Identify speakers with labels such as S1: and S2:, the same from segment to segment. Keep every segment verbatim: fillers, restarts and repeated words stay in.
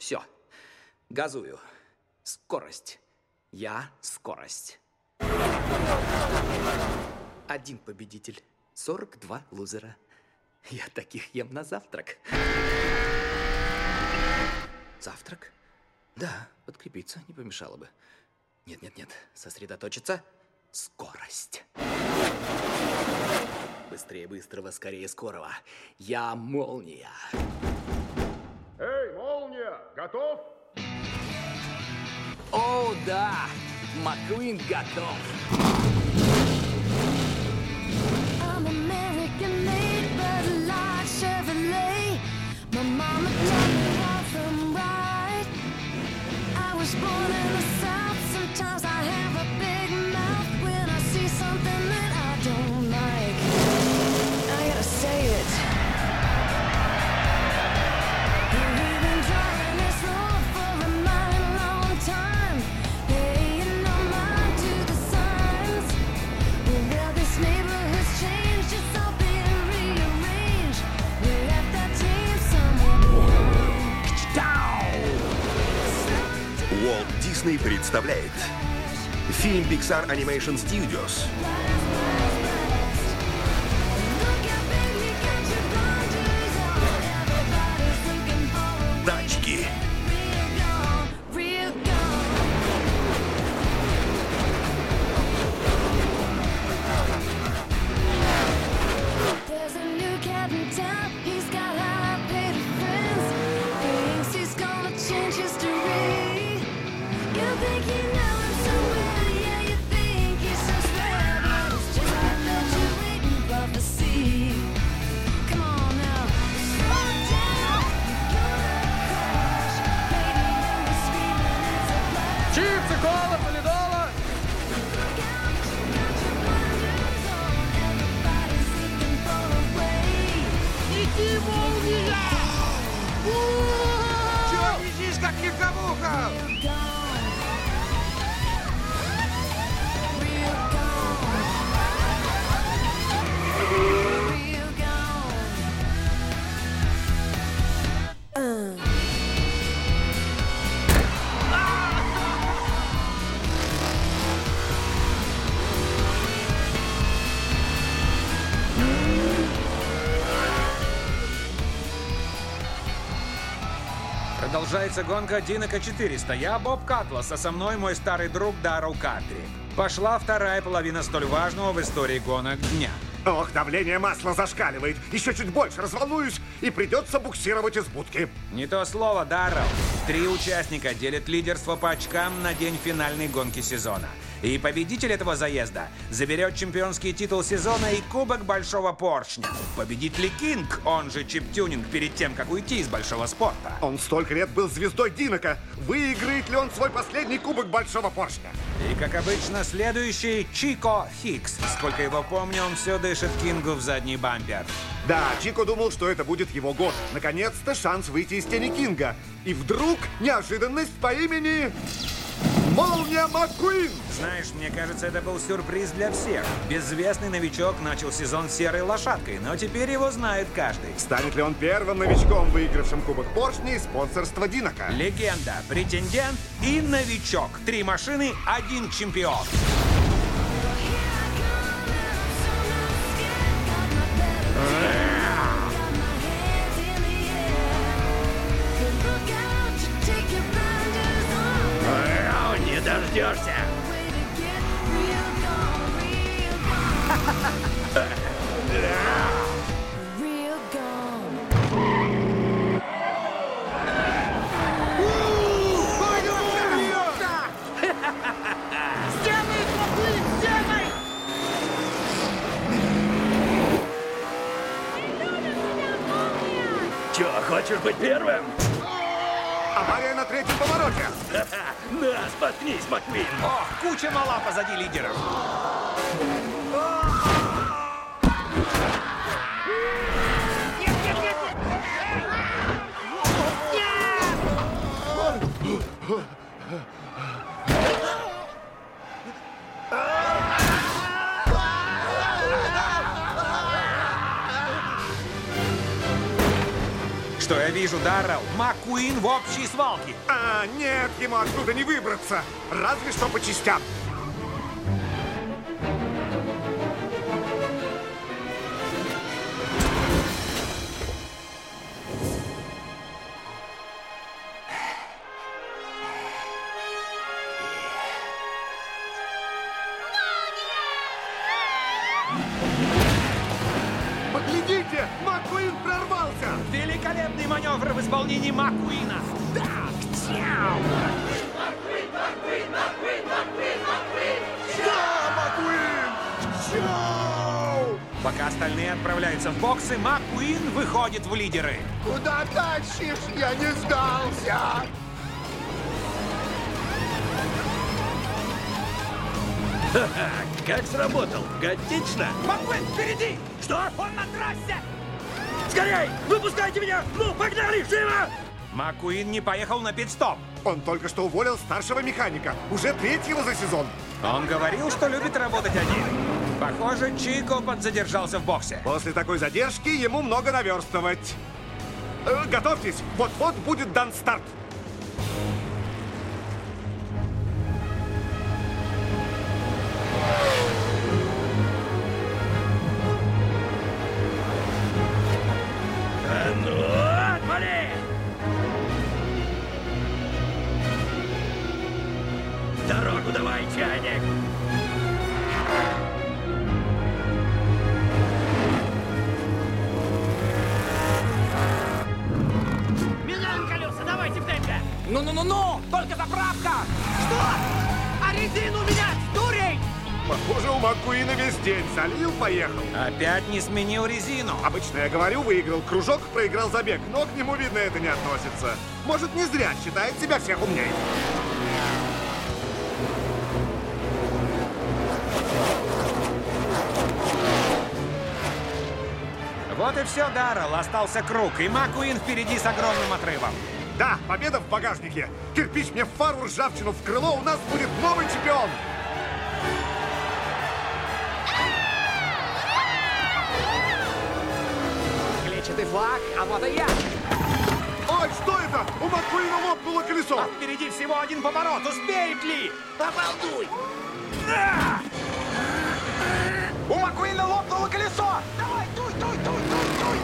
S1: Все. Газую. Скорость. Я скорость. Один победитель. сорок два лузера. Я таких ем на завтрак. Завтрак? Да, подкрепиться не помешало бы. Нет-нет-нет, сосредоточиться. Скорость. Быстрее быстрого, скорее скорого. Я молния.
S2: Эй, молния, готов?
S1: О, да! Маккуин готов!
S3: I'm American made, but like Chevrolet. My mama taught me wrong from right. I was born in the South. Sometimes I have a big mouth when I see something that I don't like. I gotta say it. We've been driving this road for a mighty long time, paying no mind to the signs. Well, this neighborhood's changed, it's all been rearranged. We left that team somewhere behind.
S4: Walt Disney представляет фильм Pixar Animation Studios. Тачки.
S3: There's a new cat in town, he's got high-paid friends. Thinks he's gonna change history. You think you know him so well, yeah, you think he's so swell, but it's just like that you waiting prophecy. Come on now, slow down, you're gonna crash. Baby, when we're screaming, it's a blast.
S2: Чипсы, кола, полидола!
S3: Look out, you got your blinders on. Everybody's looking for a way.
S2: Иди, молния! Чего висишь, как легковуха?
S3: Real gone. Real gone. Real gone. Uh.
S5: Продолжается гонка Динака четыреста. Я Боб Катлас, а со мной мой старый друг Даррелл Картри. Пошла вторая половина столь важного в истории гонок дня.
S6: Ох, давление масла зашкаливает. Еще чуть больше разволнуюсь, и придется буксировать из будки.
S5: Не то слово, Даррелл. Три участника делят лидерство по очкам на день финальной гонки сезона. И победитель этого заезда заберет чемпионский титул сезона и кубок Большого Поршня. Победит ли Кинг, он же Чип-тюнинг, перед тем, как уйти из большого спорта?
S6: Он столько лет был звездой Динака. Выиграет ли он свой последний кубок Большого Поршня?
S5: И, как обычно, следующий Чико Хикс. Сколько его помню, он все дышит Кингу в задний бампер.
S6: Да, Чико думал, что это будет его год. Наконец-то шанс выйти из тени Кинга. И вдруг неожиданность по имени... Молния Маккуин!
S5: Знаешь, мне кажется, это был сюрприз для всех. Безвестный новичок начал сезон серой лошадкой, но теперь его знает каждый.
S6: Станет ли он первым новичком, выигравшим кубок Поршня и спонсорство Динака?
S5: Легенда, претендент и новичок. Три машины, один чемпион.
S4: Не дождешься.
S3: Real gone.
S4: Че, хочешь быть первым?
S6: Авария на третьем повороте.
S4: На, споткнись, Маккуин.
S5: Ох, куча мала позади лидеров. Что я вижу, Даррелл? Маккуин в общей свалке.
S6: А, нет, ему оттуда не выбраться. Разве что по частям. Поглядите, Маккуин прорвался!
S5: Великолепный маневр в исполнении Маккуина. Так, тяу!
S6: Да, Маккуин! Чау!
S5: Пока остальные отправляются в боксы, Маккуин выходит в лидеры.
S6: Куда тащишь? Я не сдался!
S4: Ха-ха, как сработал? Готично!
S5: Маккуин, впереди!
S4: Что? Он на трассе! Скорей! Выпускайте меня! Ну, погнали, живо!
S5: Маккуин не поехал на пит-стоп.
S6: Он только что уволил старшего механика. Уже третьего за сезон.
S5: Он говорил, что любит работать один. Похоже, Чико подзадержался в боксе.
S6: После такой задержки ему много наверстывать. Э, готовьтесь, вот-вот будет дан старт.
S4: А ну, отвали! Дорогу давай, чайник!
S2: Меняем колеса, давайте в темпе!
S1: Ну-ну-ну-ну! Только заправка!
S2: Что? А резину менять, дурень!
S6: Похоже, у Маккуина весь день залил, поехал.
S5: Опять не сменил резину.
S6: Обычно я говорю, выиграл кружок, проиграл забег, но к нему, видно, это не относится. Может, не зря считает себя всех умней.
S5: Вот и все, Даррелл. Остался круг, и Маккуин впереди с огромным отрывом.
S6: Да, победа в багажнике. Кирпич мне в фару, ржавчину в крыло, у нас будет новый чемпион.
S1: Клетчатый флаг, а вот и я!
S6: Ой, что это? У Маккуина лопнуло колесо.
S5: А впереди всего один поворот. Успеет ли?
S2: Обалдуй!
S5: У Маккуина лопнуло колесо!
S2: Давай, дуй, дуй, дуй, дуй, дуй!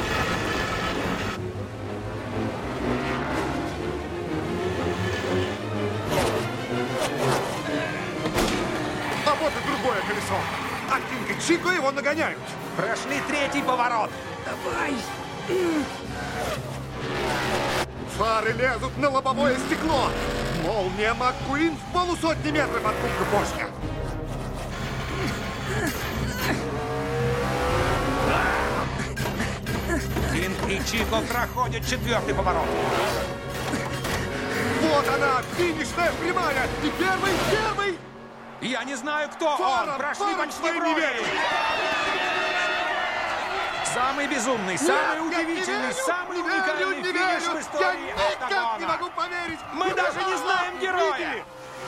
S6: А вот и другое колесо. А Кинг и Чико его нагоняют.
S5: Прошли третий поворот.
S1: Давай!
S6: Фары лезут на лобовое стекло. Молния Маккуин в полусотни метров от кубка Порше.
S5: Кинг и Чико проходят четвертый поворот.
S6: Вот она, финишная прямая. И первый, первый.
S5: Я не знаю, кто
S6: Фара,
S5: он. Прошли
S6: фара
S5: почти
S6: своим не
S5: вровень.
S6: верю.
S5: Самый безумный, самый
S6: Нет, я не
S5: удивительный,
S6: верю,
S5: самый
S6: не
S5: уникальный
S6: верю, не
S5: финиш
S6: верю.
S5: в истории
S6: Я никак
S5: автогона.
S6: не могу поверить.
S5: Мы даже не знаем героя.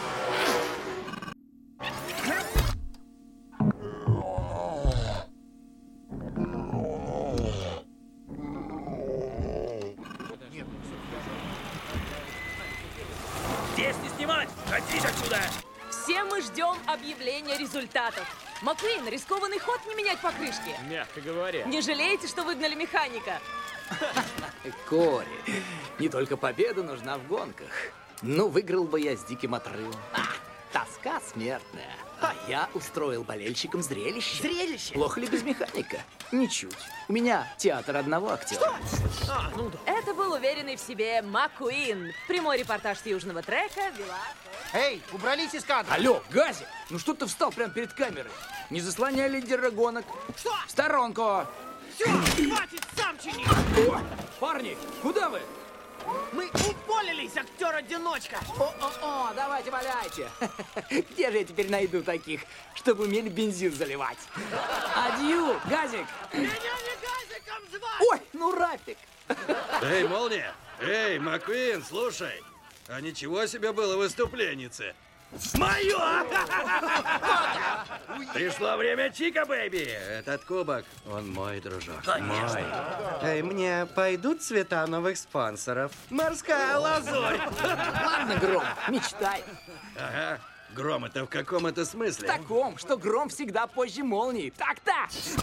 S4: Здесь не снимать! Катись отсюда!
S7: Все мы ждем объявления результатов. Маккуин, рискованный ход не менять покрышки.
S2: Мягко говоря.
S7: Не жалеете, что выгнали механика?
S1: Кори, не только победа нужна в гонках. Ну, выиграл бы я с диким отрывом. А, тоска смертная. А я устроил болельщикам зрелище.
S2: Зрелище?
S1: Плохо ли без механика? Ничуть. У меня театр одного актера.
S2: А, ну да.
S7: Это был уверенный в себе Маккуин. Прямой репортаж с южного трека вела...
S2: Эй, убрались из кадра.
S1: Алло, Газик, ну что ты встал прямо перед камерой? Не заслоняй лидера гонок.
S2: Что?
S1: В сторонку.
S2: Все, хватит, сам чини.
S1: О, парни, куда вы?
S2: Мы уволились, актер-одиночка.
S1: О-о-о, давайте валяйте. Где же я теперь найду таких, чтобы умели бензин заливать? Адью, Газик.
S2: Меня не газиком звать.
S1: Ой, ну Рафик.
S4: Эй, Молния! Эй, Маккуин, слушай! А ничего себе было выступленнице! Мое!
S8: Пришло время Чика, бэйби. Этот кубок, он мой, дружок. Конечно. Мой. Эй, мне пойдут цвета новых спонсоров? Морская лазурь.
S1: Ладно, Гром, мечтай.
S8: Ага. Гром, это в каком это
S1: В
S8: смысле?
S1: таком, что Гром всегда позже молнии. Так-то!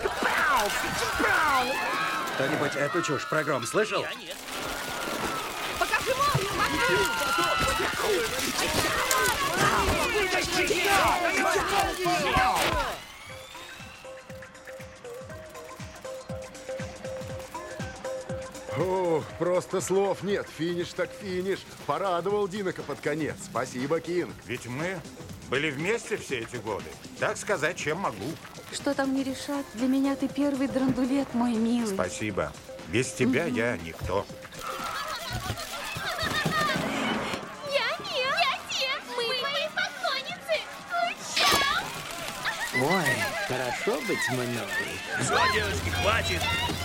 S8: Кто-нибудь эту чушь про гром слышал?
S2: Я нет.
S7: Покажи молнию, Маквин!
S9: О, просто слов нет. Финиш так финиш. Порадовал Динока под конец. Спасибо, Кинг.
S10: Ведь мы были вместе все эти годы. Так сказать, чем могу.
S11: Что там не решат? Для меня ты первый драндулет, мой милый.
S10: Спасибо. Без тебя
S11: Мгм.
S10: я никто.
S3: Я Мия. Я Тия. Мы твои поклонницы. Скучал.
S1: Ой, хорошо быть мной.
S8: Все, девочки, хватит.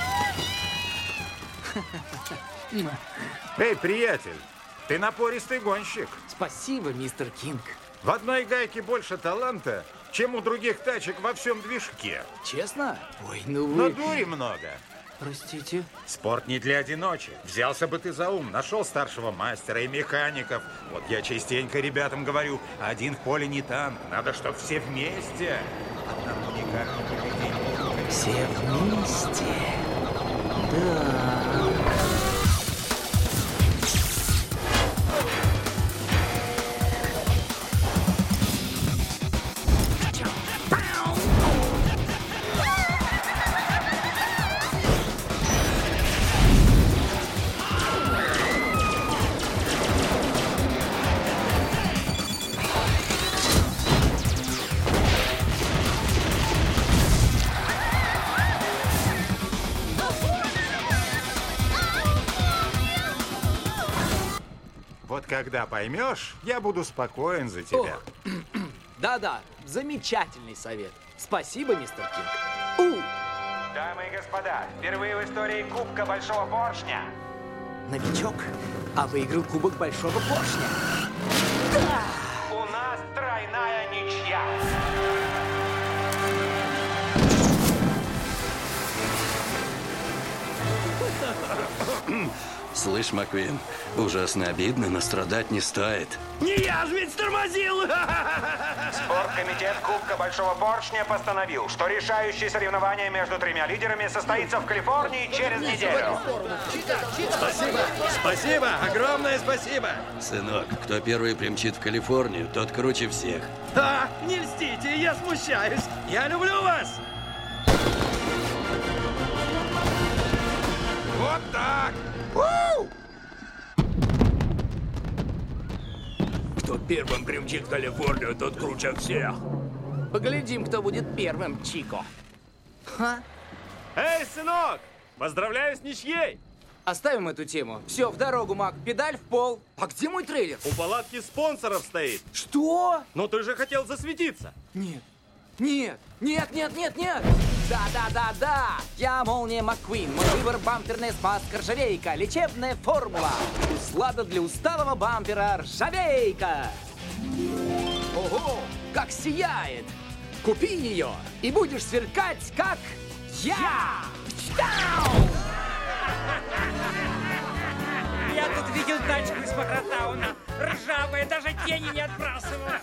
S10: Эй, приятель, ты напористый гонщик.
S1: Спасибо, мистер Кинг.
S10: В одной гайке больше таланта, чем у других тачек во всем движке.
S1: Честно? Ой, ну
S10: Но
S1: вы...
S10: дури много.
S1: Простите?
S10: Спорт не для одиночек. Взялся бы ты за ум, нашел старшего мастера и механиков. Вот я частенько ребятам говорю, один в поле не танк, надо, чтоб все вместе. Одному никак не победить.
S1: Все вместе. Да.
S10: Вот когда поймешь, я буду спокоен за тебя.
S1: Да-да, замечательный совет. Спасибо, мистер Кинг. У!
S5: Дамы и господа, впервые в истории Кубка Большого Поршня.
S1: Новичок, а выиграл Кубок Большого Поршня.
S5: У нас тройная ничья.
S8: Слышь, Маквин, ужасно обидно, но страдать не стоит.
S4: Не я же ведь тормозил!
S5: Спорткомитет Кубка Большого Поршня постановил, что решающее соревнование между тремя лидерами состоится в Калифорнии через неделю.
S8: Спасибо, спасибо, огромное спасибо. Сынок, кто первый примчит в Калифорнию, тот круче всех.
S4: А, не льстите, я смущаюсь. Я люблю вас.
S10: Вот так!
S4: Кто первым примчит в Калифорнию, тот круче всех.
S1: Поглядим, кто будет первым, Чико. Ха?
S4: Эй, сынок! Поздравляю с ничьей!
S1: Оставим эту тему. Все, в дорогу, Мак. Педаль в пол. А где мой трейлер?
S4: У палатки спонсоров стоит.
S1: Что?
S4: Но ты же хотел засветиться.
S1: Нет. Нет. Нет, нет, нет, нет. Да-да-да-да. Я Молния Маккуин. Мой выбор — бамперная смазка ржавейка. Лечебная формула. Услада для усталого бампера ржавейка. Ого, как сияет. Купи ее и будешь сверкать, как я. Тау!
S2: Я тут видел тачку из Макротауна. Ржавая, даже тени не отбрасывала.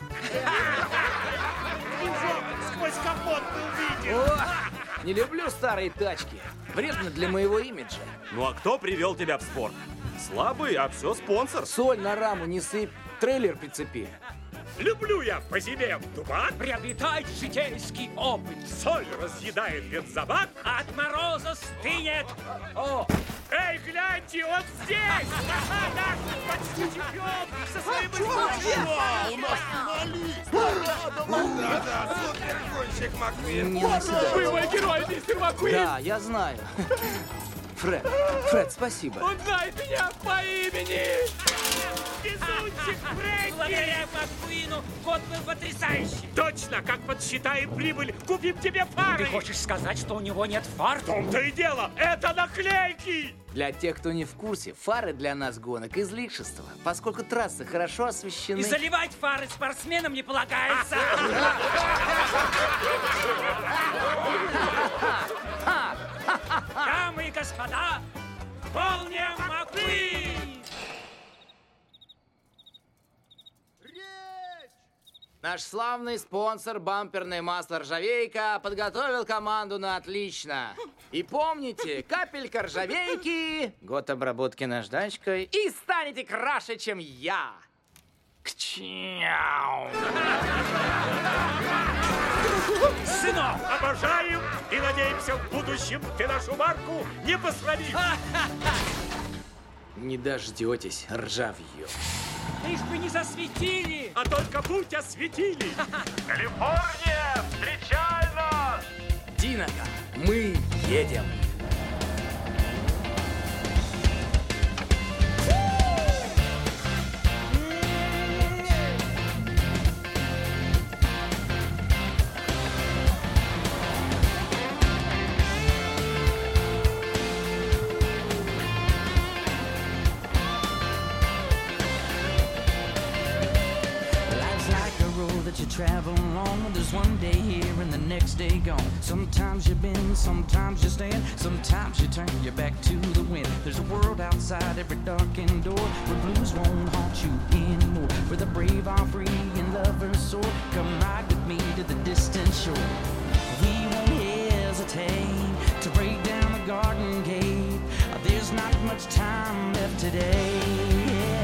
S2: Сквозь капот ты увидел.
S1: О, не люблю старые тачки. Вредно для моего имиджа.
S4: Ну а кто привел тебя в спорт? Слабый, а все спонсор.
S1: Соль на раму не сыпь, трейлер прицепи.
S4: Люблю я по зиме в дубак приобретать житейский опыт. Соль разъедает бензобак,
S2: От мороза стынет.
S1: О,
S4: эй, гляньте, он здесь! Наш почти чемпион со своим искусством! У нас Да-да, супергонщик Маквин!
S1: не наседай.
S4: Вы мой герой, мистер Маквин!
S1: Да, я знаю. Фред, Фред, спасибо.
S4: Он знает меня по имени! Везунчик Фредди!
S2: Благодаря Маккуину год был потрясающий.
S4: Точно, как подсчитаем прибыль, купим тебе фары!
S2: Ты хочешь сказать, что у него нет фар?
S4: В том-то и дело, это наклейки!
S1: Для тех, кто не в курсе, фары для нас гонок излишество, поскольку трассы хорошо освещены.
S2: И заливать фары спортсменам не полагается.
S1: Наш славный спонсор, бамперное масло «Ржавейка», подготовил команду на отлично. И помните, капелька ржавейки, год обработки наждачкой, и станете краше, чем я. Кчняу.
S4: Сынок, обожаем и надеемся, в будущем ты нашу марку не посрамишь.
S1: Не дождетесь, ржавье.
S2: Лишь бы не засветили.
S4: А только будь осветили.
S12: Калифорния, встречай нас!
S1: Динако, мы едем.
S13: You travel on, there's one day here and the next day gone. Sometimes you bend, sometimes you stand, sometimes you turn your back to the wind. There's a world outside every darkened door where blues won't haunt you anymore, where the brave are free and lovers soar. Come ride with me to the distant shore. We won't hesitate to break down the garden gate. There's not much time left today.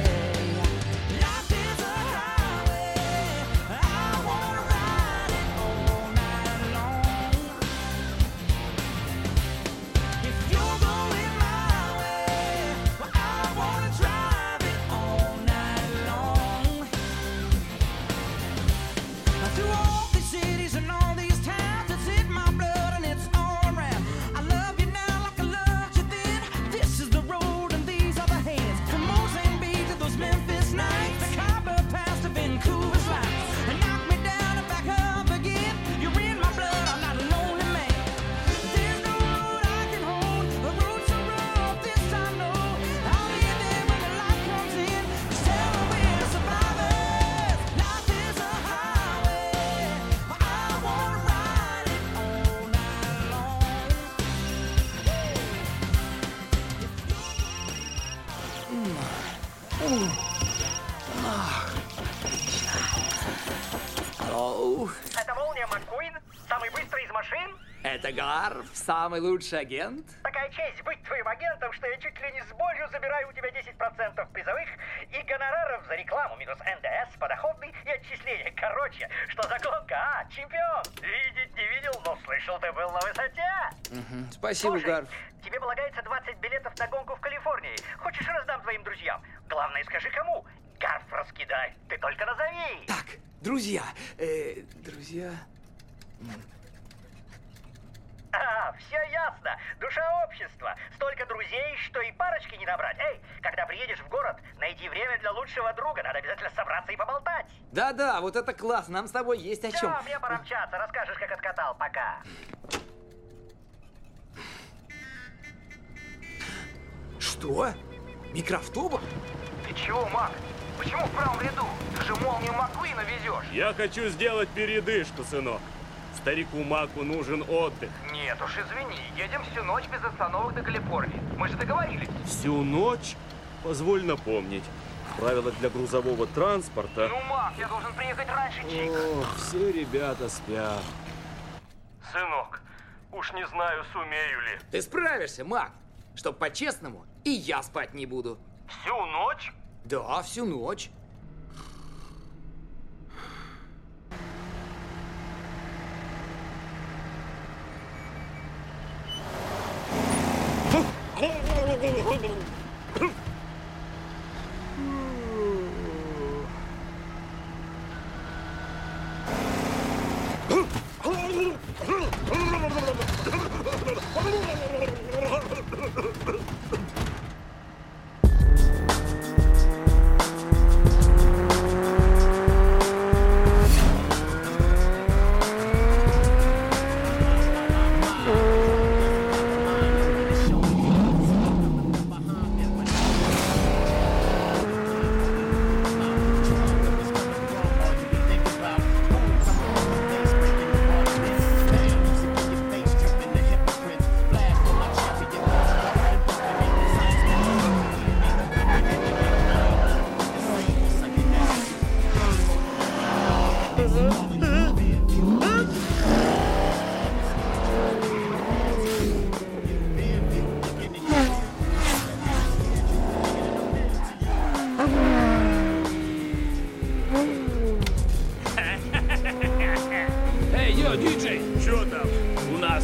S12: Это Молния Маккуин? Самый быстрый из машин?
S1: Это Гарф, самый лучший агент.
S12: Такая честь быть твоим агентом, что я чуть ли не с болью забираю у тебя десять процентов призовых и гонораров за рекламу, минус эн дэ эс, подоходный и отчисления. Короче, что за гонка, а? Чемпион! Видеть не видел, но слышал, ты был на высоте.
S1: Угу. Спасибо,
S12: Слушай,
S1: Гарф.
S12: тебе полагается двадцать билетов на гонку в Калифорнии. Хочешь, раздам твоим друзьям? Главное, скажи кому. Гарф раскидай, ты только назови.
S1: Так, друзья, э, друзья...
S12: А, все ясно. Душа общества. Столько друзей, что и парочки не набрать. Эй, когда приедешь в город, найди время для лучшего друга. Надо обязательно собраться и поболтать.
S1: Да-да, вот это класс. Нам с тобой есть о чем.
S12: Все, мне пора мчаться. Расскажешь, как откатал. Пока.
S1: Что? Микроавтобус?
S12: Ты чего, Мак? Почему в правом ряду? Ты же Молнию Маккуина везешь.
S4: Я хочу сделать передышку, сынок. Старику Маку нужен отдых.
S12: Нет уж, извини. Едем всю ночь без остановок до Калифорнии. Мы же договорились.
S4: Всю ночь? Позволь напомнить. Правила для грузового транспорта...
S12: Ну, Мак, я должен приехать раньше Чика.
S4: О, все ребята спят.
S12: Сынок, уж не знаю, сумею ли.
S1: Ты справишься, Мак. Чтоб по-честному, и я спать не буду.
S12: Всю ночь?
S1: Да, всю ночь.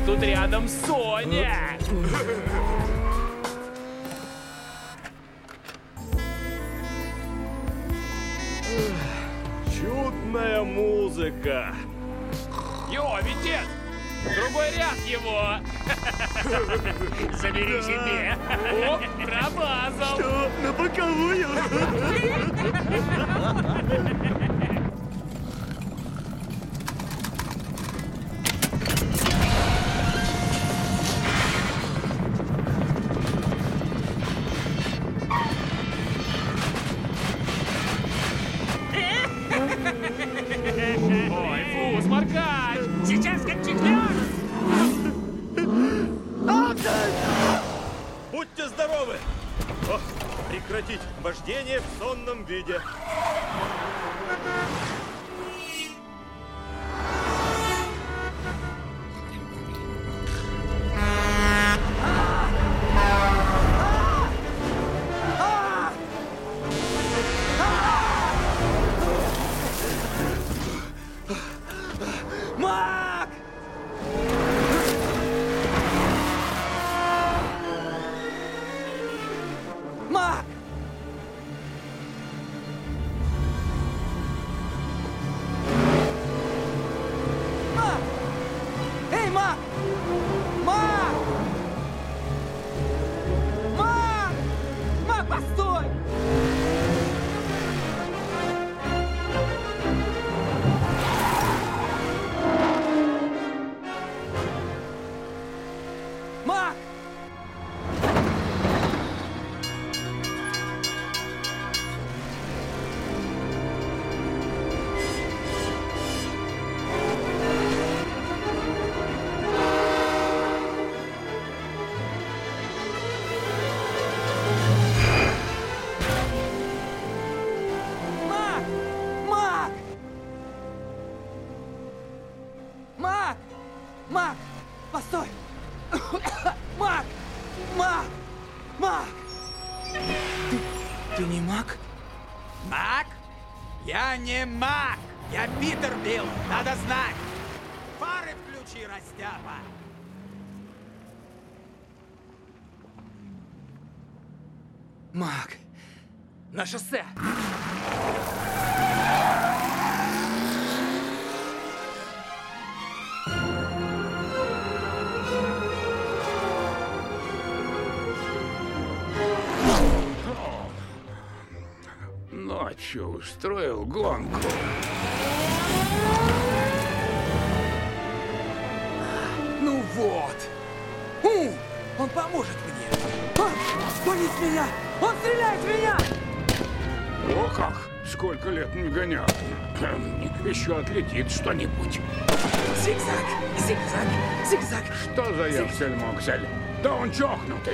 S2: тут рядом Соня.
S14: Чудная музыка.
S2: Йо, Витец! Другой ряд его! Забери себе! О, промазал!
S14: Что, на боковую?
S2: Ой, фу, сморкач! Сейчас как чихнешь!
S14: Будьте здоровы! О, прекратить вождение в сонном виде.
S1: Мак! Мак! Мак! Эй, Мак! Мак! Мак! Мак, постой! Мак! Мак! Мак! Мак! Мак! Постой! Мак! Мак! Мак! Ты, ты не маг?
S5: Маг? Я не маг! Я Питербилл! Надо знать! Фары включи, растяпа!
S1: Мак! На шоссе!
S15: Ночью устроил гонку.
S1: Ну вот! У, он поможет мне! А, гонит меня! Он стреляет в меня!
S15: О как! Сколько лет не гонял. Еще отлетит что-нибудь.
S1: Зигзаг! Зигзаг! Зигзаг!
S15: Что за Ерсель-Моксель? Да он чокнутый!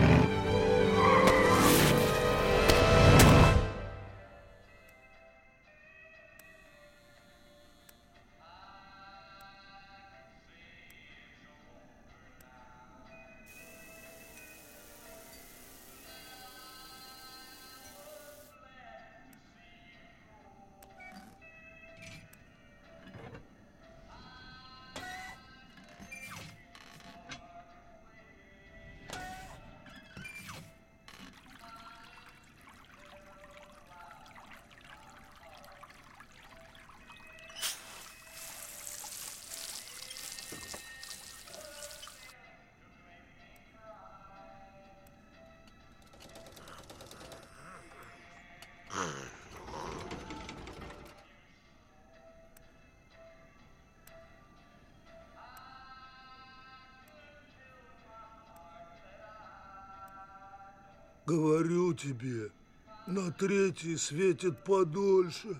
S16: Говорю тебе, на третий светит подольше.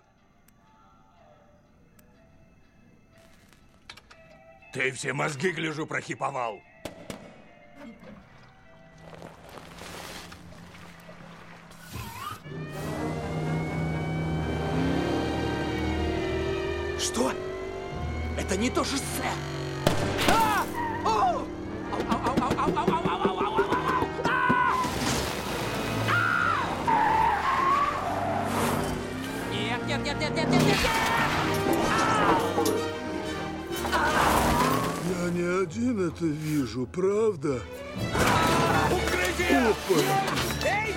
S15: Ты все мозги, гляжу, прохиповал.
S1: Что? Это не то шоссе! А! О! Ау, ау, ау, ау, ау, ау, ау, ау, ау, ау, ау! А! Нет, нет, нет, нет, нет, нет, нет!
S16: Я Я не один это вижу, правда?
S2: Укрытие! Эй,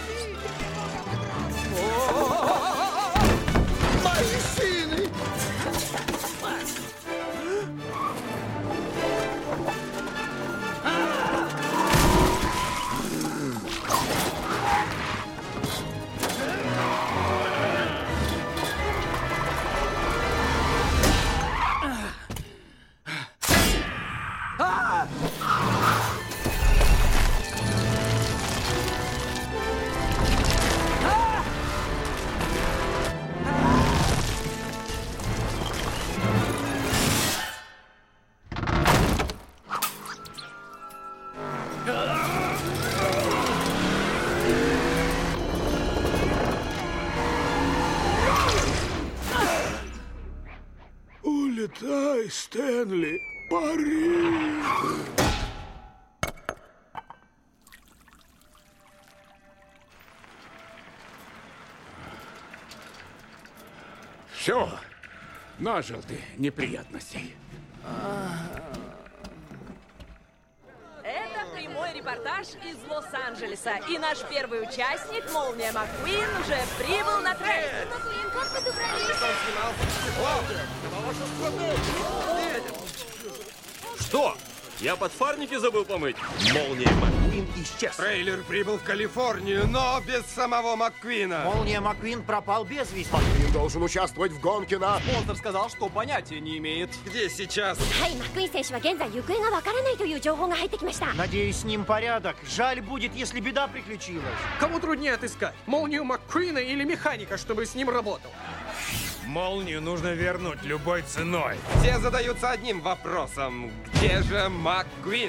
S16: Мои сыны! Улетай, Стэнли, пари!
S15: Все, нажил ты неприятностей.
S7: Это прямой репортаж из Лос-Анджелеса. И наш первый участник, Молния Маккуин, уже прибыл на трек. Маккуин, как вы добрались?
S14: Что? Я подфарники забыл помыть. Молния Маккуин исчез.
S8: Трейлер прибыл в Калифорнию, но без самого Маккуина.
S17: Молния Маккуин пропал без вести.
S9: Маккуин должен участвовать в гонке на...
S17: Спонсор сказал, что понятия не имеет.
S8: Где сейчас?
S17: Надеюсь, с ним порядок. Жаль будет, если беда приключилась.
S18: Кому труднее отыскать? Молнию Маккуина или механика, чтобы с ним работал?
S5: Молнию нужно вернуть любой ценой.
S8: Все задаются одним вопросом. Где же Маккуин?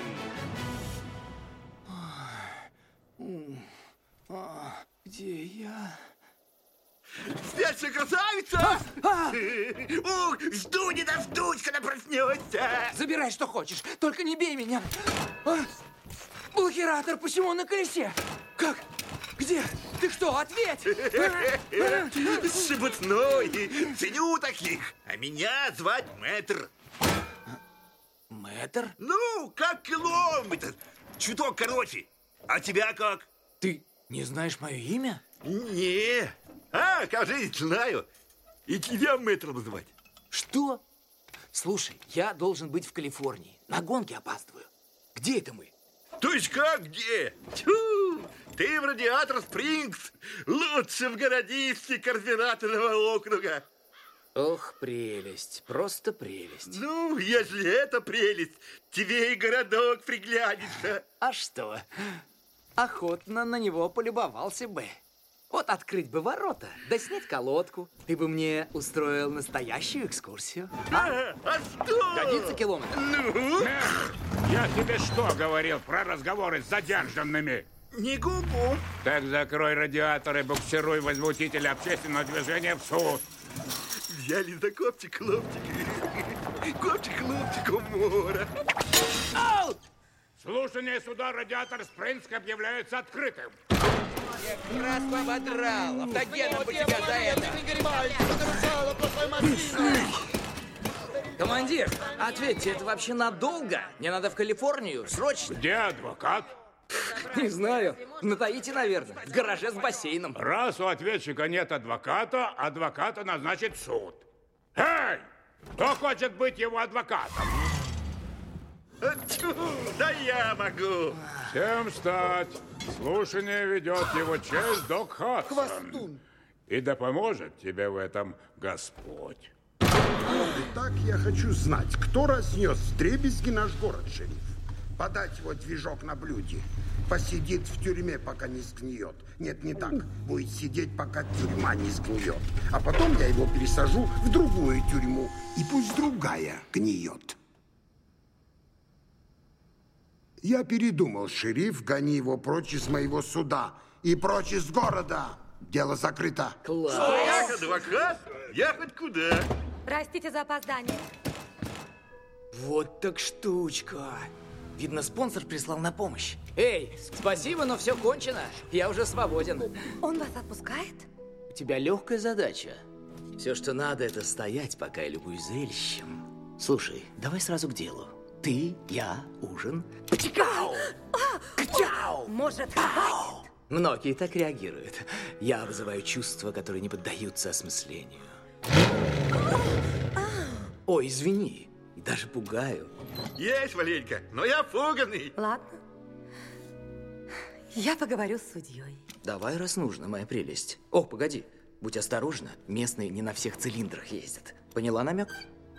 S1: Где я?
S19: Спящая красавица! Ух, жду не дождусь, когда проснется!
S2: Забирай, что хочешь, только не бей меня. А? Блокиратор, почему он на колесе? Как? Где? Ты что, ответь!
S19: Шебутной, ценю таких. А меня звать Мэтр.
S1: Мэтр?
S19: Ну, как километр. Чуток короче. А тебя как?
S1: Ты не знаешь мое имя?
S19: Не. А, кажется, знаю. И тебя Мэтром звать.
S1: Что? Слушай, я должен быть в Калифорнии. На гонке опаздываю. Где это мы?
S19: То есть как где? Тьфу! Ты в Радиатор Спрингс, лучшем городишке координаторного округа.
S1: Ох, прелесть, просто прелесть.
S19: Ну, если это прелесть, тебе и городок приглянется.
S1: А что? Охотно на него полюбовался бы. Вот открыть бы ворота, да снять колодку. Ты бы мне устроил настоящую экскурсию.
S19: А, а что?
S1: Годится километр.
S19: Ну?
S15: Я тебе что говорил про разговоры с задержанными?
S19: Не губу.
S15: Так закрой радиатор и буксируй возмутителя общественного движения в суд.
S19: Взяли за копчик-лопчик. Копчик-лопчик умора.
S15: Слушание суда Радиатор Спрингс объявляется открытым.
S2: Я раз ободрал. Автогеном бы тебя за это.
S1: Командир, ответьте, это вообще надолго? Мне надо в Калифорнию, срочно.
S15: Где адвокат?
S1: Не знаю. На Таити, наверное. В гараже с бассейном.
S15: Раз у ответчика нет адвоката, адвоката назначит суд. Эй! Кто хочет быть его адвокатом?
S19: Тьфу, да я могу.
S15: Всем встать. Слушание ведет его честь Док Хадсон.
S16: Хвостун.
S15: И да поможет тебе в этом Господь.
S20: Итак, я хочу знать, кто разнес вдребезги наш город, шериф. Подать его движок на блюде. Посидит в тюрьме, пока не сгниет. Нет, не так. Будет сидеть, пока тюрьма не сгниет. А потом я его пересажу в другую тюрьму. И пусть другая гниет. Я передумал, шериф. Гони его прочь из моего суда. И прочь из города. Дело закрыто.
S19: Класс. Что, я адвокат? Я хоть куда?
S11: Простите за опоздание.
S1: Вот так штучка. Видно, спонсор прислал на помощь. Эй, спасибо, но все кончено. Я уже свободен.
S11: Он вас отпускает?
S1: У тебя легкая задача. Все, что надо, это стоять, пока я любуюсь зрелищем. Слушай, давай сразу к делу. Ты, я, ужин.
S7: Чикау! Кчау! Может, хватит?
S1: Многие так реагируют. Я вызываю чувства, которые не поддаются осмыслению. Ой, извини. Даже пугаю.
S19: Есть, Валенька, но я пуганый.
S7: Ладно. Я поговорю с судьей.
S1: Давай, раз нужно, моя прелесть. О, погоди. Будь осторожна. Местные не на всех цилиндрах ездят. Поняла намек?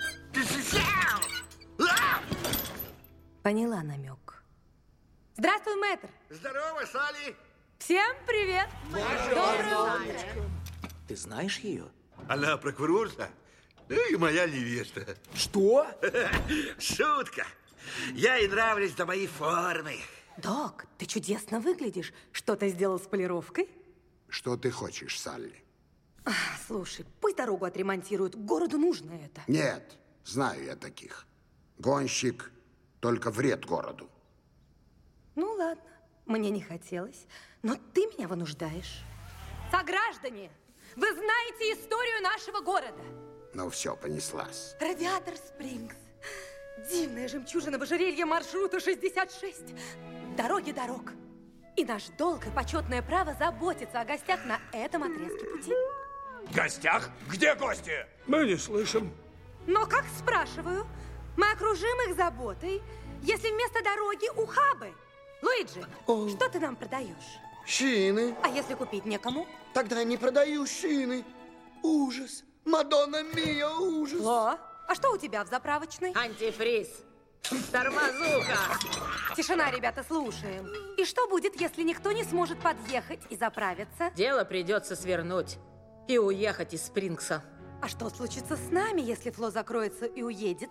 S7: Поняла намек. Здравствуй, мэтр.
S19: Здорово, Салли.
S7: Всем привет. Доброе утро.
S1: Ты знаешь ее?
S19: Она прокурорша и моя невеста.
S1: Что?
S19: Шутка. Я ей нравлюсь до моей формы.
S7: Док, ты чудесно выглядишь. Что ты сделал с полировкой?
S20: Что ты хочешь, Салли?
S7: А, слушай, пусть дорогу отремонтируют. Городу нужно это.
S20: Нет, знаю я таких. Гонщик только вред городу.
S7: Ну ладно, мне не хотелось, но ты меня вынуждаешь. Сограждане, вы знаете историю нашего города.
S20: Ну все, понеслась.
S7: Радиатор Спрингс. Дивная жемчужина в ожерелье маршрута шестьдесят шесть. Дороги дорог. И наш долг и почетное право заботиться о гостях на этом отрезке пути.
S15: Гостях? Где гости?
S16: Мы не слышим.
S7: Но как спрашиваю, мы окружим их заботой, если вместо дороги ухабы. Луиджи,
S2: О.
S7: что ты нам продаешь?
S2: Шины.
S7: А если купить некому?
S2: Тогда не продаю шины. Ужас. Мадонна Мия, ужас.
S7: О, а что у тебя в заправочной?
S21: Антифриз. Тормозуха.
S7: Тишина, ребята, слушаем. И что будет, если никто не сможет подъехать и заправиться?
S21: Дело придется свернуть и уехать из Спрингса.
S7: А что случится с нами, если Фло закроется и уедет?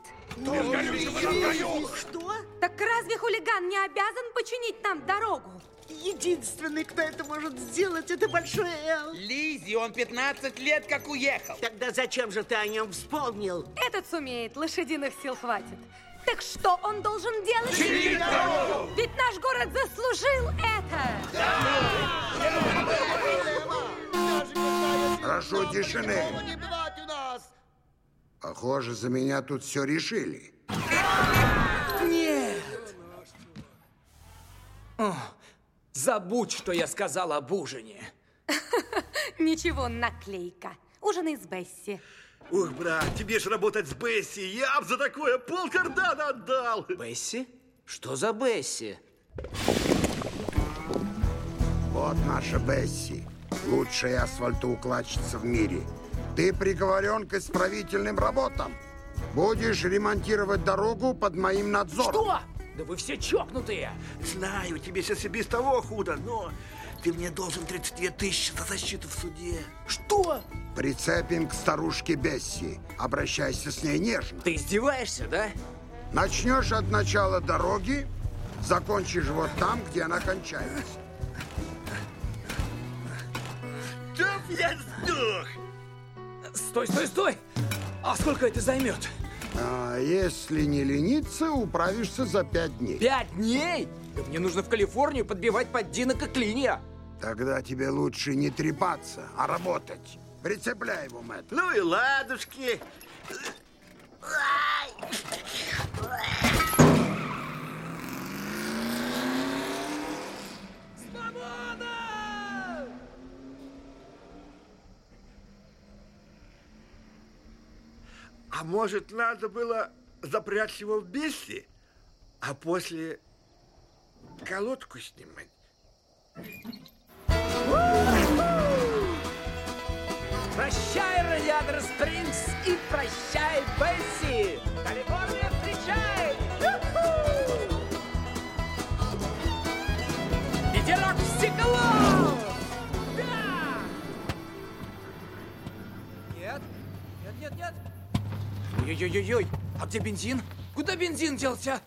S2: Что?
S7: Так разве хулиган не обязан починить нам дорогу?
S2: Единственный, кто это может сделать, это Большой Эл.
S22: Лиззи, он пятнадцать лет как уехал.
S2: Тогда зачем же ты о нем вспомнил?
S7: Этот сумеет, лошадиных сил хватит. Так что он должен делать?
S2: Чинить дорогу!
S7: Ведь наш город заслужил это!
S20: Прошу тишины. Похоже, за меня тут все решили.
S2: Нет! О, забудь, что я сказал об ужине.
S7: Ничего, наклейка. Ужин с Бесси.
S19: Ух, брат, тебе ж работать с Бесси. Я б за такое полкардана отдал.
S1: Бесси? Что за Бесси?
S20: Вот наша Бесси. Лучшая асфальтоукладчица в мире. Ты приговорен к исправительным работам. Будешь ремонтировать дорогу под моим надзором.
S2: Что? Да вы все чокнутые.
S19: Знаю, тебе сейчас и без того худо, но ты мне должен тридцать две тысячи за защиту в суде.
S2: Что?
S20: Прицепим к старушке Бесси. Обращайся с ней нежно.
S2: Ты издеваешься, да?
S20: Начнешь от начала дороги, закончишь вот там, где она кончается.
S19: Чтоб я сдох!
S2: Стой, стой, стой! А сколько это займет?
S20: А если не лениться, управишься за пять дней.
S2: Пять дней? Да мне нужно в Калифорнию подбивать под Дина Коклинья.
S20: Тогда тебе лучше не трепаться, а работать. Прицепляй его, Мэтт.
S19: Ну и ладушки. А может, надо было запрячь его в Бесси, а после колодку снимать?
S2: Прощай, радиатор Спрингс, и прощай, Бесси! Калифорния, встречай! Ветерок в стекло! Да! Нет, нет, нет, нет. Ой-ой-ой-ой, а где бензин? Куда бензин делся?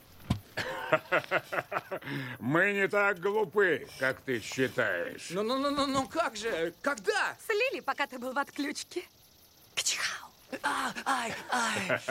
S15: Мы не так глупы, как ты считаешь.
S2: Ну, ну, ну, ну, ну, как же? Когда?
S7: Слили, пока ты был в отключке. Кчихау.
S2: А, ай, ай.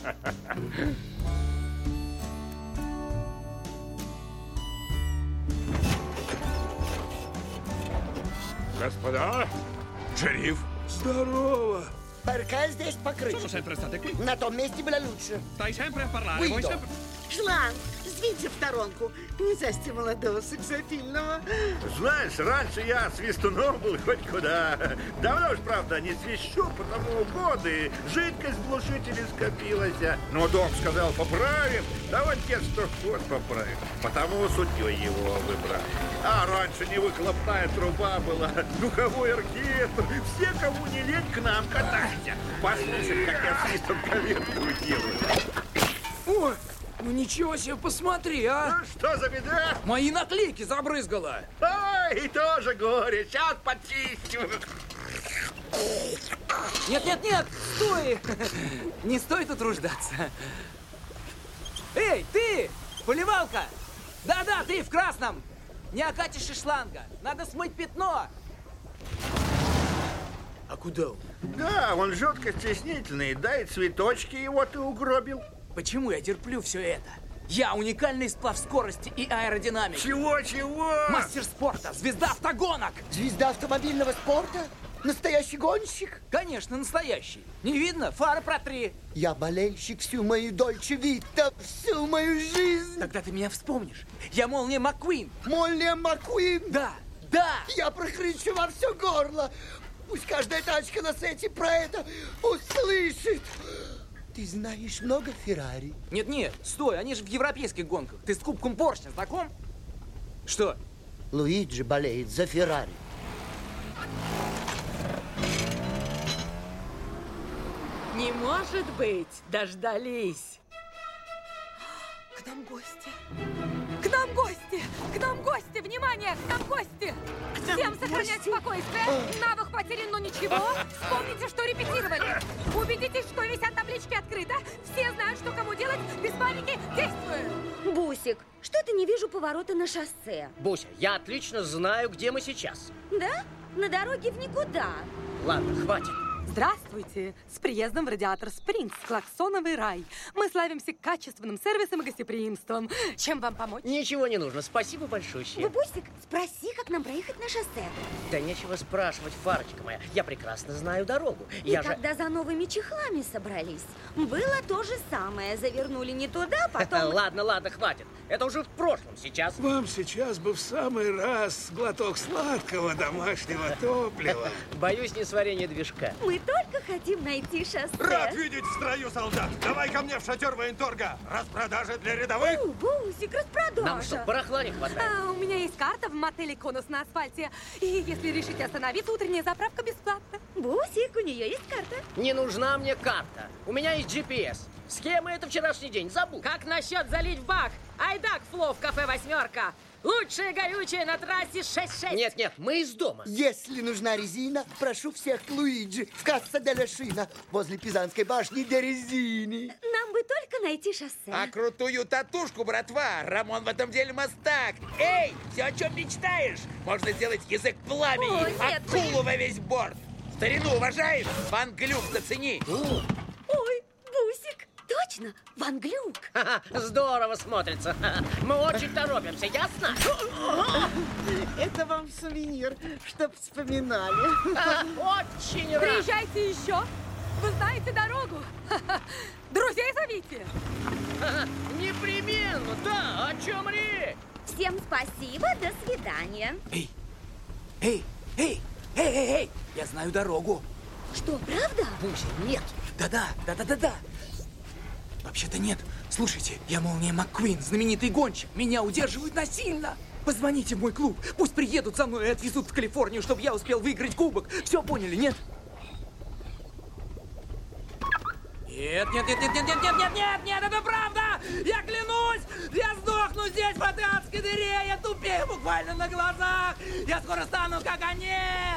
S15: Господа, шериф.
S2: Здорово. Perché здесь покрыто?
S18: Sono sempre state qui.
S2: На том месте было лучше.
S18: Stai sempre a parlare,
S2: Guido.
S18: vuoi sempre...
S3: Шланг, сдвиньте в сторонку. Не засти молодого сексапильного.
S19: Знаешь, раньше я свистуном был хоть куда. Давно уж, правда, не свищу, потому годы жидкость в глушителе скопилась. Но дом сказал, поправим. Да вот те, что вот поправим. Потому судьей его выбрали. А раньше не выхлопная труба была, духовой оркестр. Все, кому не лень, к нам катайся. Послушай, как я свистом коверку делаю.
S2: Ой, ну ничего себе, посмотри, а!
S19: Ну, что за беда?
S2: Мои наклейки забрызгала.
S19: Ой, и тоже горе, сейчас почистю.
S2: Нет, нет, нет, стой! Не стоит утруждаться. Эй, ты, поливалка! Да-да, ты в красном! Не окатишь из шланга, надо смыть пятно. А куда он?
S19: Да, он жутко стеснительный, да и цветочки его ты угробил.
S2: Почему я терплю все это? Я уникальный сплав скорости и аэродинамики.
S19: Чего-чего?
S2: Мастер спорта, звезда автогонок.
S6: Звезда автомобильного спорта? Настоящий гонщик?
S2: Конечно, настоящий. Не видно? Фары протри.
S6: Я болельщик всю мою Дольче Вита, всю мою жизнь.
S2: Тогда ты меня вспомнишь. Я Молния Маккуин.
S6: Молния Маккуин?
S2: Да, да.
S6: Я прокричу во все горло. Пусть каждая тачка на сете про это услышит. Ты знаешь много Феррари?
S2: Нет-нет, стой, они же в европейских гонках. Ты с кубком поршня знаком? Что?
S6: Луиджи болеет за Феррари.
S21: Не может быть, дождались.
S7: К нам гости. К нам гости! К нам гости! Внимание! К нам гости! Всем сохранять спокойствие! Навык потерян, но ничего. Вспомните, что репетировали. Убедитесь, что висят таблички открыто. Все знают, что кому делать. Без паники действуем!
S23: Бусик, что-то не вижу поворота на шоссе.
S17: Буся, я отлично знаю, где мы сейчас.
S23: Да? На дороге в никуда.
S17: Ладно, хватит.
S7: Здравствуйте! С приездом в Радиатор Спрингс, Клаксоновый рай. Мы славимся качественным сервисом и гостеприимством. Чем вам помочь?
S17: Ничего не нужно, спасибо большое.
S23: Бусик, спроси, как нам проехать на шоссе.
S17: Да нечего спрашивать, Фарочка моя. Я прекрасно знаю дорогу.
S23: И
S17: я
S23: когда
S17: же...
S23: за новыми чехлами собрались, было то же самое. Завернули не туда, потом...
S17: Ладно, ладно, хватит. Это уже в прошлом сейчас.
S16: Вам сейчас бы в самый раз глоток сладкого домашнего топлива.
S17: Боюсь несварения движка.
S23: Мы только хотим найти шоссе.
S14: Рад видеть в строю, солдат! Давай ко мне в шатер военторга! Распродажа для рядовых!
S23: О, Бусик, распродажа!
S17: Нам что, барахла не хватает?
S7: А, у меня есть карта в мотеле «Конус» на асфальте. И если решите остановиться, утренняя заправка бесплатна.
S23: Бусик, у нее есть карта.
S17: Не нужна мне карта. У меня есть джи пи эс. Схема это вчерашний день, забыл.
S21: Как насчет залить в бак? Айдак Фло в кафе «Восьмерка». Лучшее горючее на трассе шесть шесть.
S17: Нет, нет, мы из дома.
S6: Если нужна резина, прошу всех к Луиджи в Касса де ла Шина, возле Пизанской башни для резины.
S23: Нам бы только найти шоссе.
S22: А крутую татушку, братва, Рамон в этом деле мастак. Эй, все, о чем мечтаешь? Можно сделать язык пламени,
S23: Ой, нет,
S22: акулу во весь борт. Старину уважаешь? Ван Глюк зацени.
S23: Ой, Бусик, точно, Ван Глюк.
S17: Здорово смотрится. Мы очень торопимся, ясно?
S3: Это вам сувенир, чтоб вспоминали.
S17: Очень рад.
S7: Приезжайте еще. Вы знаете дорогу. Друзей зовите.
S17: Непременно, да, о чем речь?
S23: Всем спасибо, до свидания.
S2: Эй, эй, эй, эй, эй, эй, я знаю дорогу.
S23: Что, правда?
S2: Буся, нет. Да-да, да-да-да-да. Вообще-то нет. Слушайте, я Молния Маккуин, знаменитый гонщик. Меня удерживают насильно. Позвоните в мой клуб. Пусть приедут за мной и отвезут в Калифорнию, чтобы я успел выиграть кубок. Все поняли, нет? Нет, нет, нет, нет, нет, нет, нет, нет, нет, нет, это правда! Я клянусь! Я сдохну здесь, в этой адской дыре! Я тупею буквально на глазах! Я скоро стану, как они!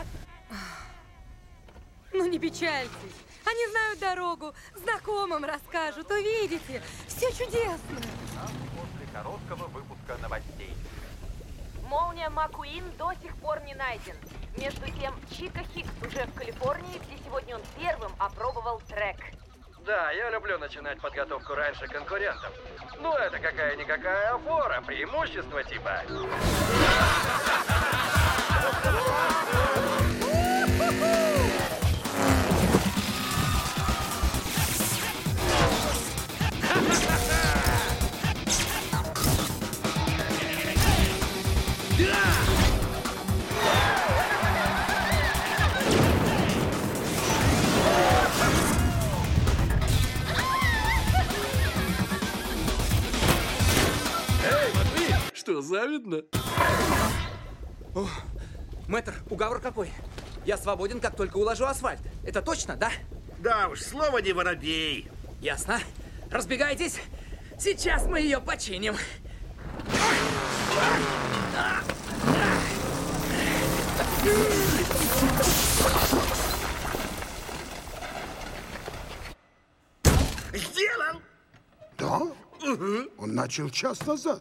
S7: Ну не печальтесь. Они знают дорогу, знакомым расскажут, увидите. Все чудесно.
S24: После короткого выпуска новостей.
S25: Молния Маккуин до сих пор не найден. Между тем, Чика Хикс уже в Калифорнии, где сегодня он первым опробовал трек.
S8: Да, я люблю начинать подготовку раньше конкурентов. Ну, это какая-никакая фора, преимущество типа.
S4: Что, завидно?
S2: О, мэтр, уговор какой? Я свободен, как только уложу асфальт. Это точно, да?
S19: Да уж, слово не воробей.
S2: Ясно. Разбегайтесь. Сейчас мы ее починим.
S19: Сделал!
S20: Да? Угу. Он начал час назад.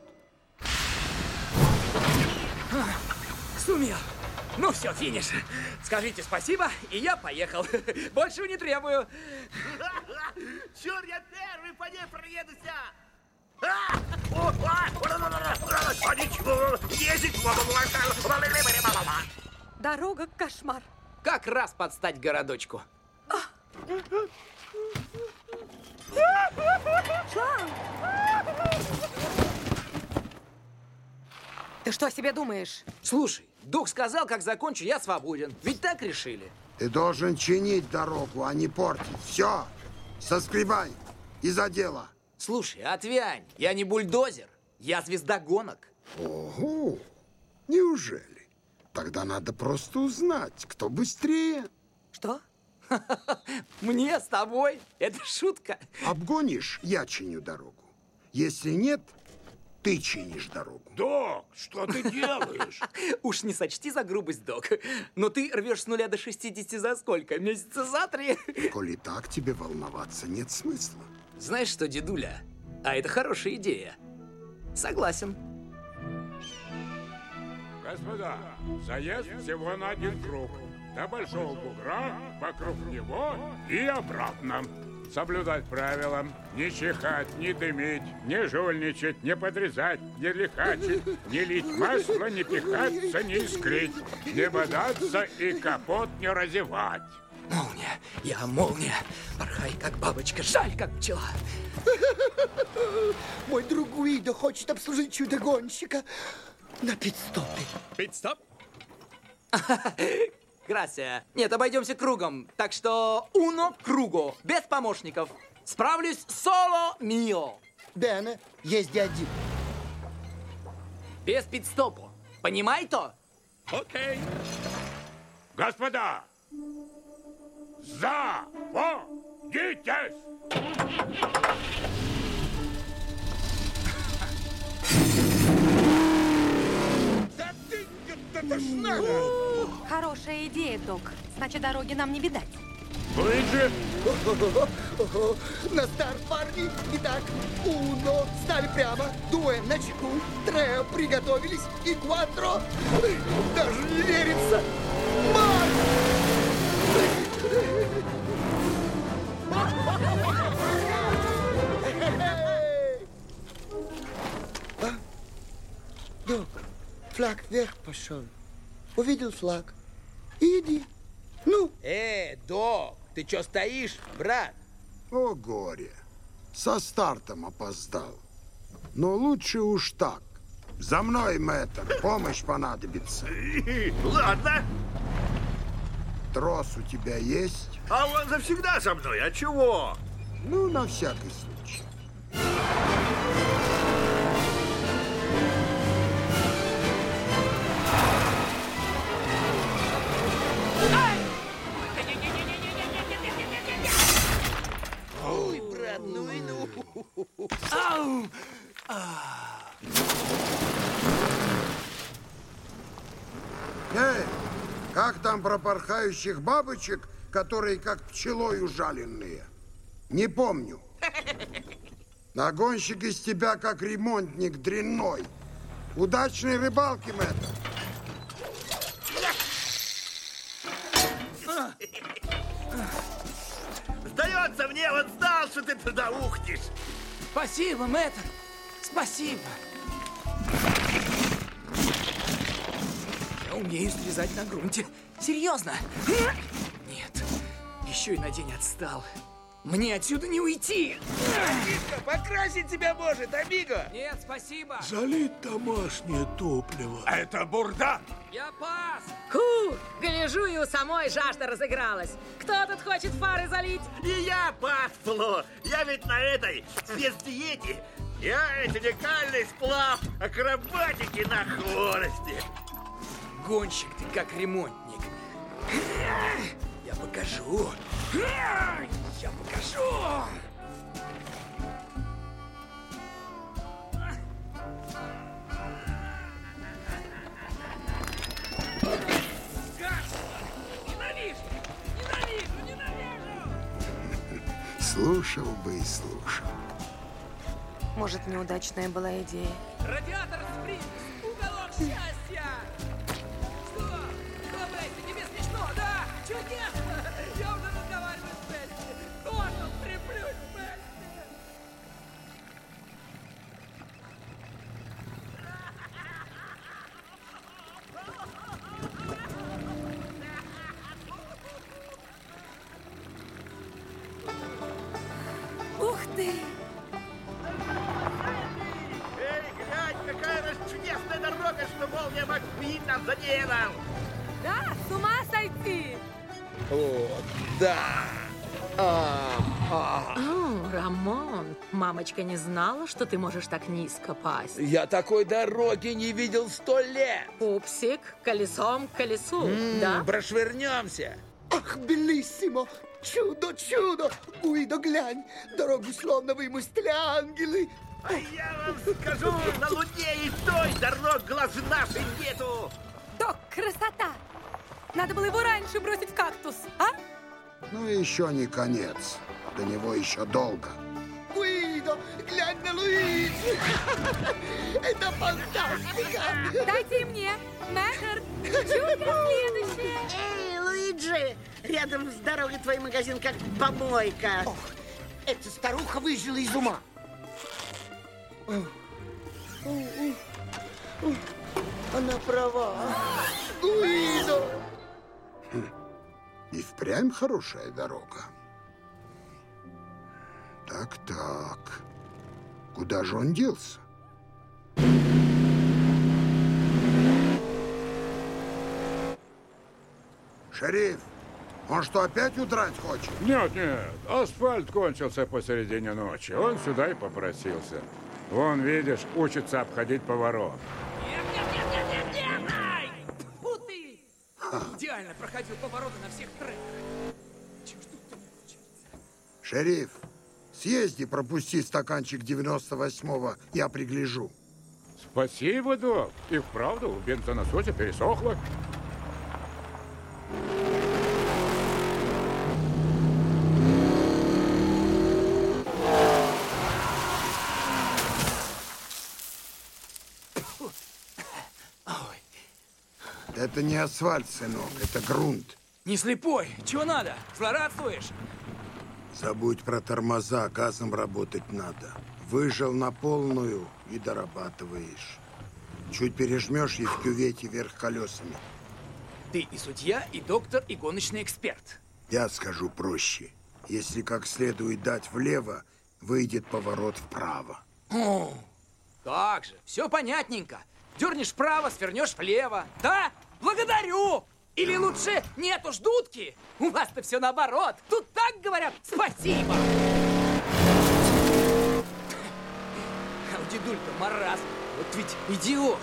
S2: Сумел. Ну все, финиш. Скажите спасибо, и я поехал. Больше не требую.
S19: Чур, я первый по ней проедуся.
S7: Дорога — кошмар.
S1: Как раз под стать городочку.
S7: Ты что себе думаешь?
S1: Слушай, Дух сказал, как закончу, я свободен. Ведь так решили.
S20: Ты должен чинить дорогу, а не портить. Все, соскребай и за дело.
S1: Слушай, отвянь, я не бульдозер, я звезда гонок.
S20: Ого, неужели? Тогда надо просто узнать, кто быстрее.
S7: Что?
S1: Мне с тобой? Это шутка.
S20: Обгонишь, я чиню дорогу. Если нет, ты чинишь дорогу.
S15: Док, что ты делаешь?
S1: Уж не сочти за грубость, Док. Но ты рвешь с нуля до шестидесяти за сколько? Месяца за три?
S20: Коли так, тебе волноваться нет смысла.
S1: Знаешь что, дедуля? А это хорошая идея. Согласен.
S15: Господа, заезд всего на один круг. До большого бугра, вокруг него и обратно. Соблюдать правила, не чихать, не дымить, не жульничать, не подрезать, не лихачить, не лить масло, не пихаться, не искрить, не бодаться и капот не разевать.
S2: Молния, я молния. Порхай, как бабочка, жаль, как пчела.
S6: Мой друг Гуидо хочет обслужить чудо-гонщика на пит-стопе.
S2: Пит-стоп?
S1: Грация. Нет, обойдемся кругом. Так что уно круго, без помощников. Справлюсь соло мио.
S6: Бене, езди один.
S1: Без пит-стопа. Понимай то?
S15: Окей. Господа, заводитесь!
S19: Да ты, это ж надо!
S7: Хорошая идея, Док. Значит, дороги нам не видать.
S15: Лыжи!
S6: На старт, парни! Итак, уно, стали прямо, дуэ на чеку, трео приготовились и кватро. Даже не верится! Марш! А? Док, флаг вверх пошел. Увидел флаг. Иди. Ну.
S22: Э, Док, ты чё стоишь, брат?
S20: О, горе. Со стартом опоздал. Но лучше уж так. За мной, мэтр. Помощь понадобится.
S19: Ладно.
S20: Трос у тебя есть?
S19: А он завсегда со мной. А чего?
S20: Ну, на всякий случай.
S22: Ой, брат, ну и ну.
S2: Ау!
S20: Эй, как там про порхающих бабочек, которые как пчелой ужаленные? Не помню. Нагонщик из тебя как ремонтник дрянной. Удачной рыбалки, мэтр.
S19: Сдается мне, он знал, что ты туда ухнешь.
S2: Спасибо, мэтр. Спасибо. Я умею срезать на грунте. Серьезно? Нет. Еще и на день отстал. Мне отсюда не уйти.
S22: Амиго, покрасить тебя может, Амиго.
S2: Нет, спасибо.
S16: Залить домашнее топливо.
S15: Это бурда.
S2: Я пас.
S21: Ху, гляжу, и у самой жажда разыгралась. Кто тут хочет фары залить?
S19: И я пас, Фло. Я ведь на этой спецдиете. Я это уникальный сплав акробатики на хворости.
S2: Гонщик ты как ремонтник. Я покажу. Я покажу.
S20: Слушал бы и слушал.
S7: Может, неудачная была идея.
S2: Радиатор спринт! Уголок счастья! Что? Что, Бесси, тебе смешно, да? Чудесно! Я уже разговариваю с Бесси! Тоже приплюсь, Бесси!
S7: Ух ты!
S19: Эй, глянь, какая раз чудесная дорога, что молния Маквин нас заделал!
S7: Да, с ума сойти!
S22: О, да! А, а.
S21: О, Рамон, мамочка не знала, что ты можешь так низко пасть.
S22: Я такой дороги не видел сто лет!
S21: Пупсик, колесом к колесу,
S22: М-м,
S21: да?
S22: Прошвырнемся!
S6: Ах, белиссимо! Чудо, чудо! Гуидо, глянь! Дорогу словно вымостили ангелы!
S19: А я вам скажу, на Луне и той дорог глаз наших нету!
S7: Док, красота! Надо было его раньше бросить в кактус, а?
S20: Ну, еще не конец. До него еще долго.
S6: Гуидо, глянь на Луиджи! Это фантастика!
S7: Дайте и мне! Мэтр! Чудо следующее!
S3: Эй, Луиджи! Рядом с дорогой твой магазин как помойка.
S6: Ох, эта старуха выжила из ума. Она права. Гуидо!
S20: И впрямь хорошая дорога. Так-так. Куда же он делся? Шериф, он что, опять удрать хочет?
S15: Нет, нет, асфальт кончился посередине ночи. Он сюда и попросился. Вон, видишь, учится обходить поворот.
S2: Фу ты! Идеально проходил повороты на всех треках. Чего ж тут не получается?
S20: Шериф, съезди, пропусти стаканчик девяносто восьмого, я пригляжу.
S15: Спасибо, док. И вправду, в бензонасосе пересохло.
S20: Это не асфальт, сынок, это грунт.
S2: Не слепой. Чего надо? Злорадствуешь?
S20: Забудь про тормоза, газом работать надо. Выжил на полную и дорабатываешь. Чуть пережмешь и в кювете вверх колесами.
S2: Ты и судья, и доктор, и гоночный эксперт.
S20: Я скажу проще. Если как следует дать влево, выйдет поворот вправо.
S2: О, как же, все понятненько. Дернешь вправо, свернешь влево. Да? Благодарю! Или лучше нет уж дудки? У вас-то все наоборот. Тут так говорят спасибо. А у дедуль-то маразм. Вот ведь идиот.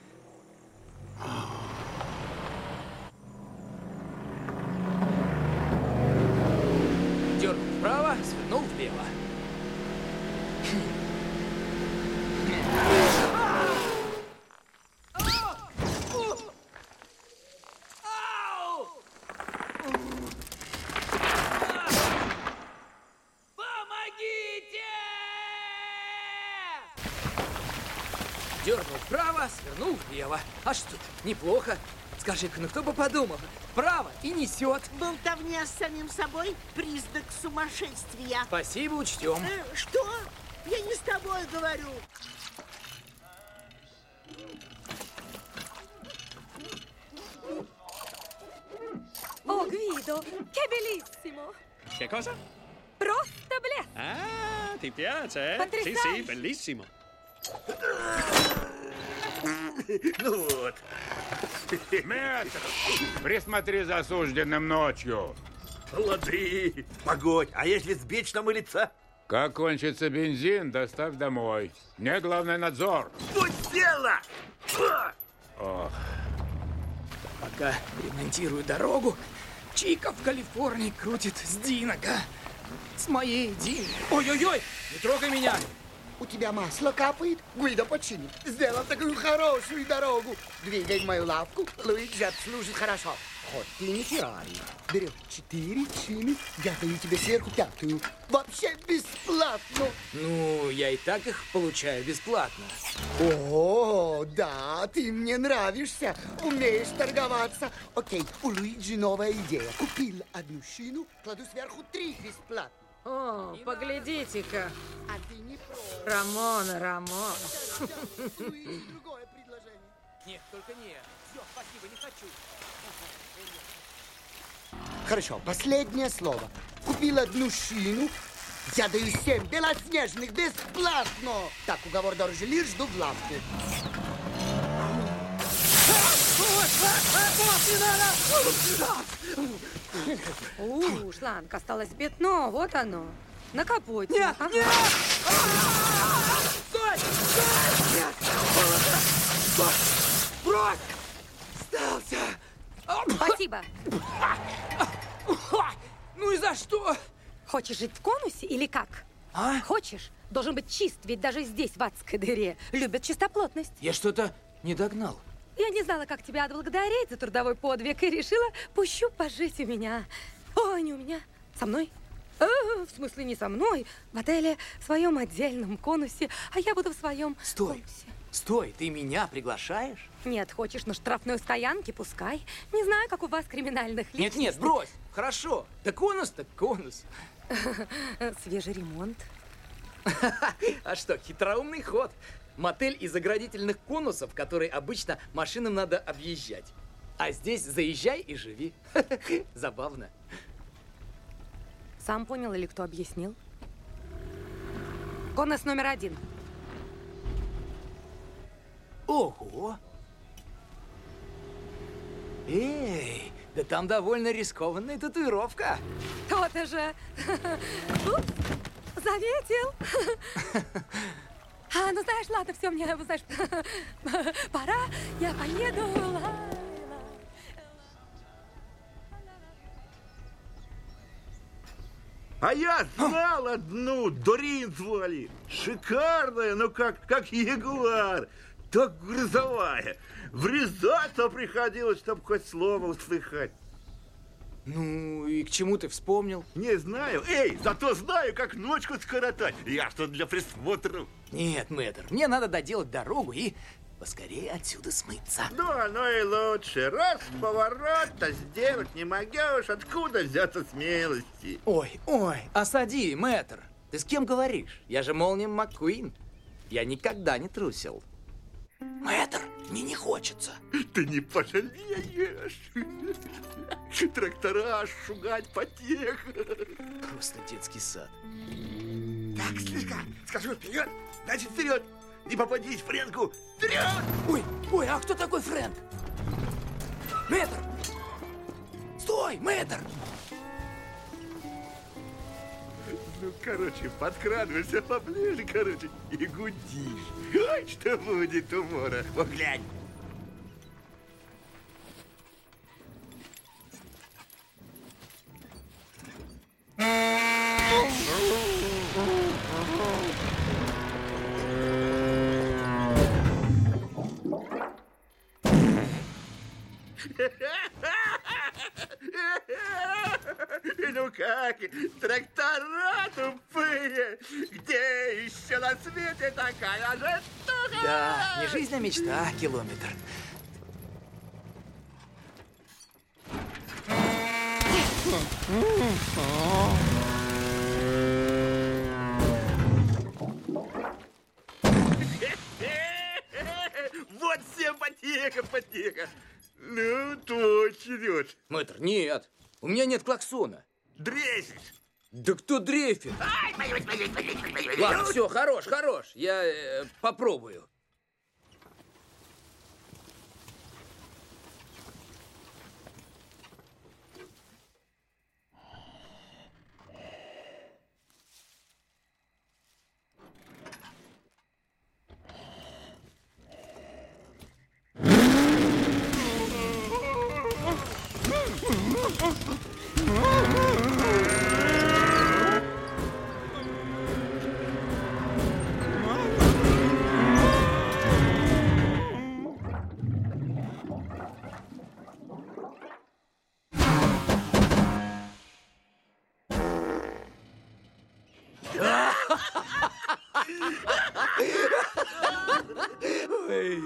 S2: Дернул вправо, свернул влево. Дернул вправо, свернул влево. А что тут? Неплохо. Скажи-ка, ну кто бы подумал? Вправо и несет.
S3: Болтовня с самим собой – признак сумасшествия.
S2: Спасибо, учтем.
S3: Э, что? Я не с тобой говорю.
S7: О, Гвидо, che bellissimo!
S4: Che cosa?
S7: Просто блеск!
S4: Ah, ti piace?
S7: Потрясающе!
S4: Sì, sì, bellissimo.
S19: Ну вот.
S15: Мэтр, присмотри за осужденным ночью.
S19: Лады. Погодь, а если сбить, что мы лица?
S15: Как кончится бензин, доставь домой. Мне главный надзор.
S19: Пусть дело!
S15: Ох.
S2: Пока ремонтирую дорогу, Чика в Калифорнии крутит с Динака. С моей Дины. Ой-ой-ой, не трогай меня!
S6: У тебя масло капает? Гуидо починит. Сделал такую хорошую дорогу. Двигай в мою лавку, Луиджи обслужит хорошо. Хоть ты не Феррари. Берешь четыре шины, я даю тебе сверху пятую. Вообще бесплатно.
S2: Ну, я и так их получаю бесплатно.
S6: О, да, ты мне нравишься. Умеешь торговаться. Окей, у Луиджи новая идея. Купил одну шину, кладу сверху три бесплатно.
S21: О, поглядите-ка.
S6: А ты не против?
S21: Рамон, Рамон.
S6: Другое предложение.
S2: Нет, только нет. Все, спасибо, не хочу.
S6: Хорошо, последнее слово. Купил одну шину, я даю семь белоснежных бесплатно. Так, уговор дороже лишь, жду в лавке.
S7: У, шланг, осталось пятно, вот оно. На капоте.
S2: Нет,
S7: Ага.
S2: нет! Стой! Стой! Нет! Стой! Брось! Сдался!
S7: Спасибо.
S2: Ну и за что?
S7: Хочешь жить в конусе или как?
S2: А?
S7: Хочешь? Должен быть чист, ведь даже здесь, в адской дыре, любят чистоплотность.
S2: Я что-то не догнал.
S7: Я не знала, как тебя отблагодарить за трудовой подвиг, и решила, пущу пожить у меня. Ой, не у меня, со мной. А, в смысле, не со мной. В отеле, в своем отдельном конусе, а я буду в своем
S2: Стой,
S7: конусе.
S2: стой, ты меня приглашаешь?
S7: Нет, хочешь на штрафной стоянке, пускай. Не знаю, как у вас криминальных личностей.
S2: Нет, нет, брось. Хорошо. Да конус, так конус.
S7: Свежий ремонт.
S2: А что, хитроумный ход. Мотель из заградительных конусов, который обычно машинам надо объезжать. А здесь заезжай и живи. Забавно.
S7: Сам понял или кто объяснил? Конус номер один.
S2: Ого! Эй, да там довольно рискованная татуировка.
S7: То-то же. Упс, заметил. А, ну знаешь, ладно, все, мне, знаешь, пора, я поеду.
S19: А я знал одну, Дорин звали. Шикарная, ну как, как ягуар. Так грузовая. Врезаться приходилось, чтобы хоть слово услыхать.
S2: Ну, и к чему ты вспомнил?
S19: Не знаю. Эй, зато знаю, как ночку скоротать. Я что для присмотра.
S2: Нет, мэтр, мне надо доделать дорогу и поскорее отсюда смыться.
S19: Да, оно и лучше. Раз поворот-то сделать не могешь, откуда взяться смелости?
S2: Ой, ой, осади, мэтр. Ты с кем говоришь? Я же Молния Маккуин. Я никогда не трусил. Мэтр, мне не хочется.
S19: Ты не пожалеешь. Трактора шугать потех.
S2: Просто детский сад.
S19: Так, слышка, скажу вперед, значит вперед. Не попадись, Фрэнку. Вперед!
S2: Ой, ой, а кто такой Фрэнк? Мэтр! Стой, мэтр!
S19: Ну, короче, подкрадывайся поближе, короче, и гудишь. Ой, что будет умора. Вот глянь. Ну как, трактора тупые, где еще на свете такая же штука?
S2: Да, не жизнь, а мечта, километр.
S19: Вот всем потеха, потеха. Ну, твой черед.
S2: Мэтр, нет, у меня нет клаксона.
S19: Дрейфишь.
S2: Да кто дрейфит? Ладно, все, хорош, хорош. Я э, попробую. Ой.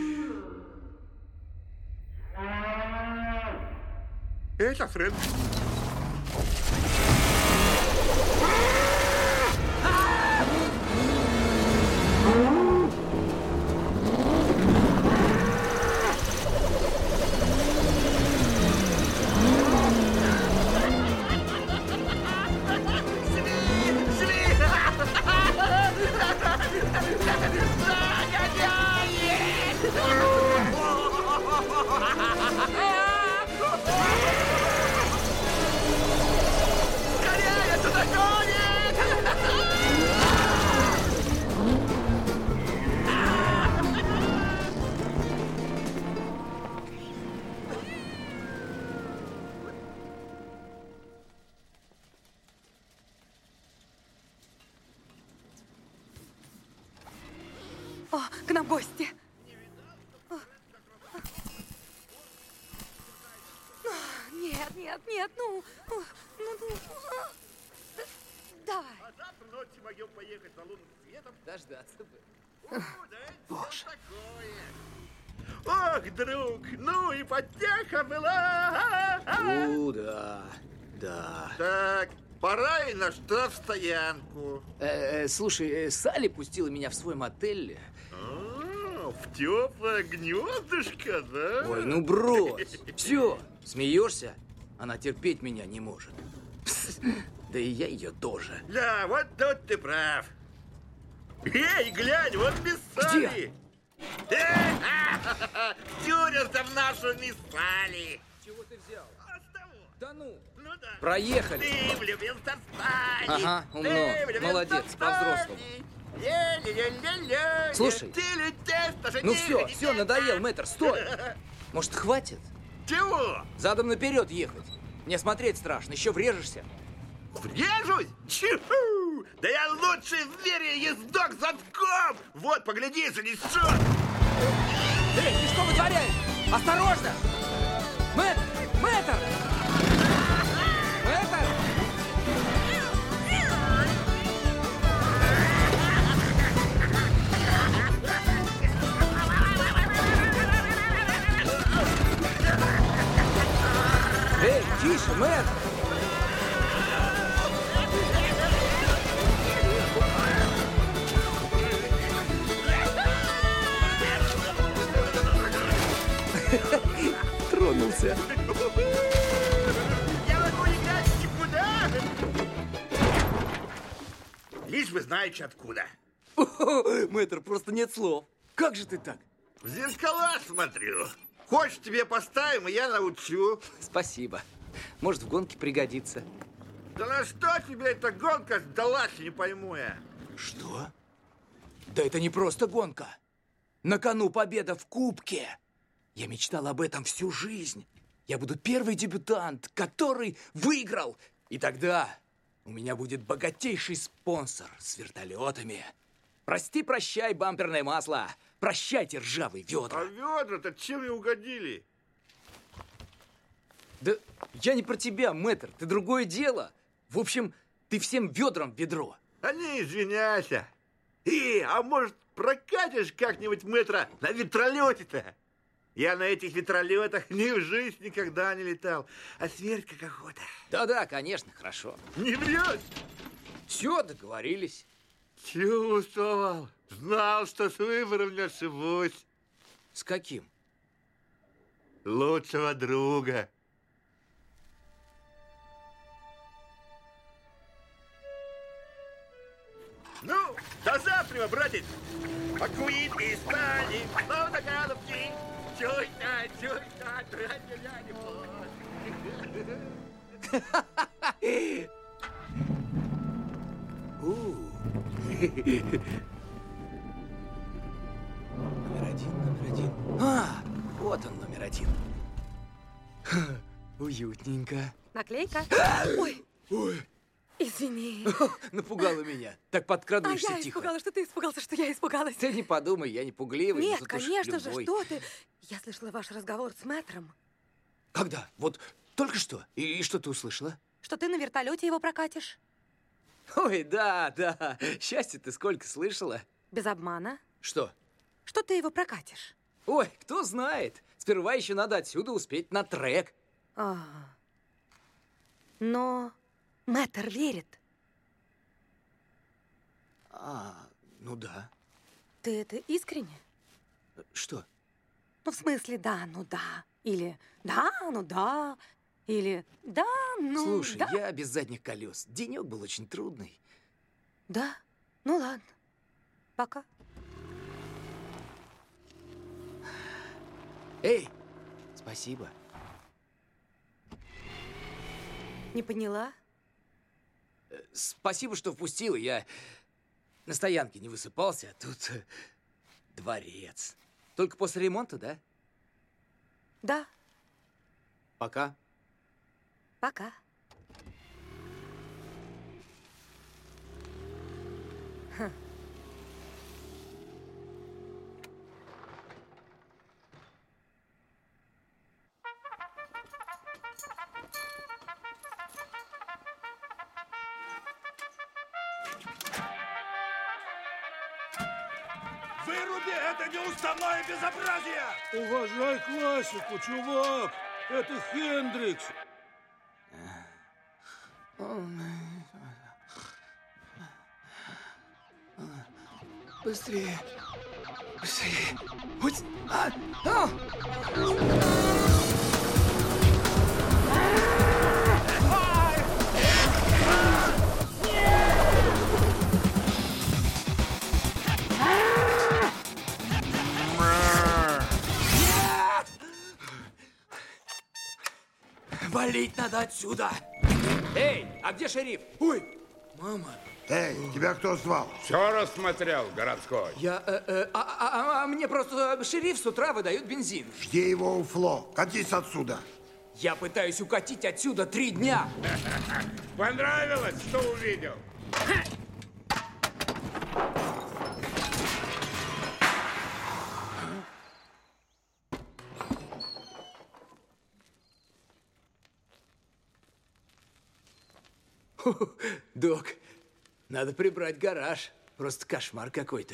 S19: Это Фред.
S6: Скорее, туда гонит!
S7: О, к нам гости. Нет, нет, нет, ну, ну, ну, ну, давай.
S19: А завтра ночью могем поехать за лунным светом.
S1: Дождаться бы.
S19: О, да это что такое? Ох, друг, ну и потеха была.
S1: У, да, да.
S19: Так, пора и на штрафстоянку.
S1: Э, э, слушай, э, Салли пустила меня в свой мотель.
S19: А, в теплое гнездышко, да?
S1: Ой, ну брось. Все, смеешься? Она терпеть меня не может. Да и я ее тоже.
S19: Да, вот тут ты прав. Эй, глянь, вот мисс Салли. Втюрился в нашу мисс Салли.
S2: Чего ты взял? Да ну.
S19: Ну да.
S1: Проехали.
S19: Ты влюбился в Салли.
S1: Ага, умно.
S19: Ты влюбился
S1: Молодец,
S19: в
S1: по-взрослому.
S19: Салли. Ля-ля-ля-ля-ля.
S1: Слушай,
S19: Ты летишь,
S1: ну все, все, надоел, мэтр, стой. Может, хватит?
S19: Чего?
S1: Задом наперед ехать. Мне смотреть страшно, еще врежешься.
S19: Врежусь? Чу! Да я лучший в мире ездок задком! Вот, погляди, занесет!
S2: Эй, ты что вытворяешь? Осторожно! Мэтр! Мэтр! Мэтр!
S1: Эй, тише, мэтр! Тронулся.
S19: Я могу играть никуда! Лишь бы знаете откуда.
S1: Мэтр, просто нет слов. Как же ты так?
S19: В зеркала смотрю. Хочешь, тебе поставим, и я научу.
S1: Спасибо. Может, в гонке пригодится.
S19: Да на что тебе эта гонка сдалась, не пойму я.
S2: Что? Да это не просто гонка. На кону победа в кубке. Я мечтал об этом всю жизнь. Я буду первый дебютант, который выиграл. И тогда у меня будет богатейший спонсор с вертолетами. Прости, прощай, бамперное масло. Прощайте, ржавые ведра.
S19: А ведра-то чем не угодили?
S2: Да я не про тебя, мэтр. Ты другое дело. В общем, ты всем ведрам ведро.
S19: А не извиняйся. И, а может, прокатишь как-нибудь мэтра на ветролете-то? Я на этих ветролетах ни в жизнь никогда не летал. А смерть как охота.
S2: Да-да, конечно, хорошо.
S19: Не врешь?
S2: Все, договорились.
S19: Чувствовал. Знал, что с выбором не ошибусь.
S2: С каким?
S19: Лучшего друга. Ну, до завтра, братец. Маккуин и Стали. Снова на головки. Чуй-та, чуй-та,
S2: Номер один, номер один. А, вот он, номер один. Уютненько.
S7: Наклейка? Ой,
S2: Ой,
S7: извини.
S2: напугала меня. Так
S7: А
S2: подкрадываешься
S7: я
S2: тихо.
S7: испугалась, что ты испугался, что я испугалась.
S1: Ты не подумай, я не пугливый.
S7: Нет,
S1: зато уж
S7: конечно же,
S1: любой.
S7: что ты. Я слышала ваш разговор с мэтром.
S2: Когда? Вот только что. И, и что ты услышала?
S7: Что ты на вертолете его прокатишь.
S1: Ой, да, да. Счастье ты сколько слышала?
S7: Без обмана.
S1: Что?
S7: что ты его прокатишь?
S2: Ой, кто знает. Сперва еще надо отсюда успеть на трек.
S7: А, но мэтр верит.
S2: А, ну да.
S7: Ты это искренне?
S2: Что?
S7: Ну, в смысле, да, ну да. Или да, ну да. Или да, ну
S2: Слушай,
S7: да.
S2: я без задних колес. Денек был очень трудный.
S7: Да? Ну ладно. Пока.
S2: Эй, спасибо.
S7: Не поняла?
S2: Спасибо, что впустила. Я на стоянке не высыпался, а тут э, дворец. Только после ремонта, да?
S7: Да.
S2: Пока.
S7: Пока. Хм.
S14: Выруби это неуставное безобразие!
S16: Уважай классику, чувак! Это Хендрикс!
S2: Быстрее! Быстрее! Вот! А! А! Валить надо отсюда! Эй, а где шериф? Ой, мама.
S20: Эй, тебя кто звал?
S15: Все рассмотрел, городской.
S2: Я, э, э, а, а, а мне просто шериф с утра выдает бензин.
S20: Жди его у Фло. Катись отсюда.
S2: Я пытаюсь укатить отсюда три дня.
S15: Понравилось, что увидел?
S2: Док, надо прибрать гараж. Просто кошмар какой-то.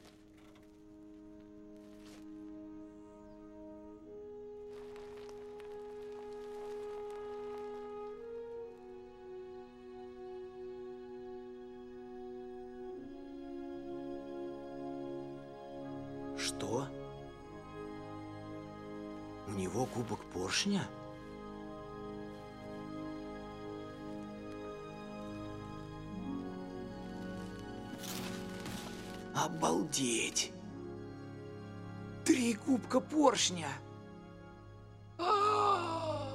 S2: Что? У него кубок поршня? Обалдеть! Три кубка поршня! А-а-а!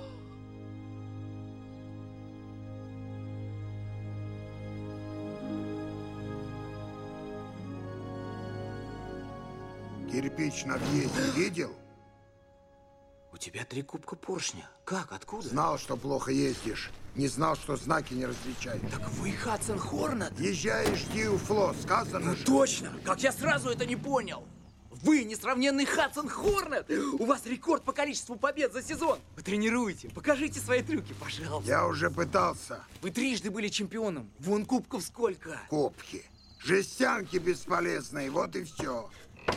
S20: Кирпич на въезде видел?
S2: У тебя три кубка поршня. Как? Откуда?
S20: Знал, что плохо ездишь. Не знал, что знаки не различают.
S2: Так вы Хадсон Хорнет?
S20: Езжай и жди у Фло, сказано
S2: Ну
S20: же.
S2: точно! Как я сразу это не понял! Вы несравненный Хадсон Хорнет! У вас рекорд по количеству побед за сезон! Вы тренируете, покажите свои трюки, пожалуйста.
S20: Я уже пытался.
S2: Вы трижды были чемпионом. Вон кубков сколько?
S20: Кубки. Жестянки бесполезные, вот и все.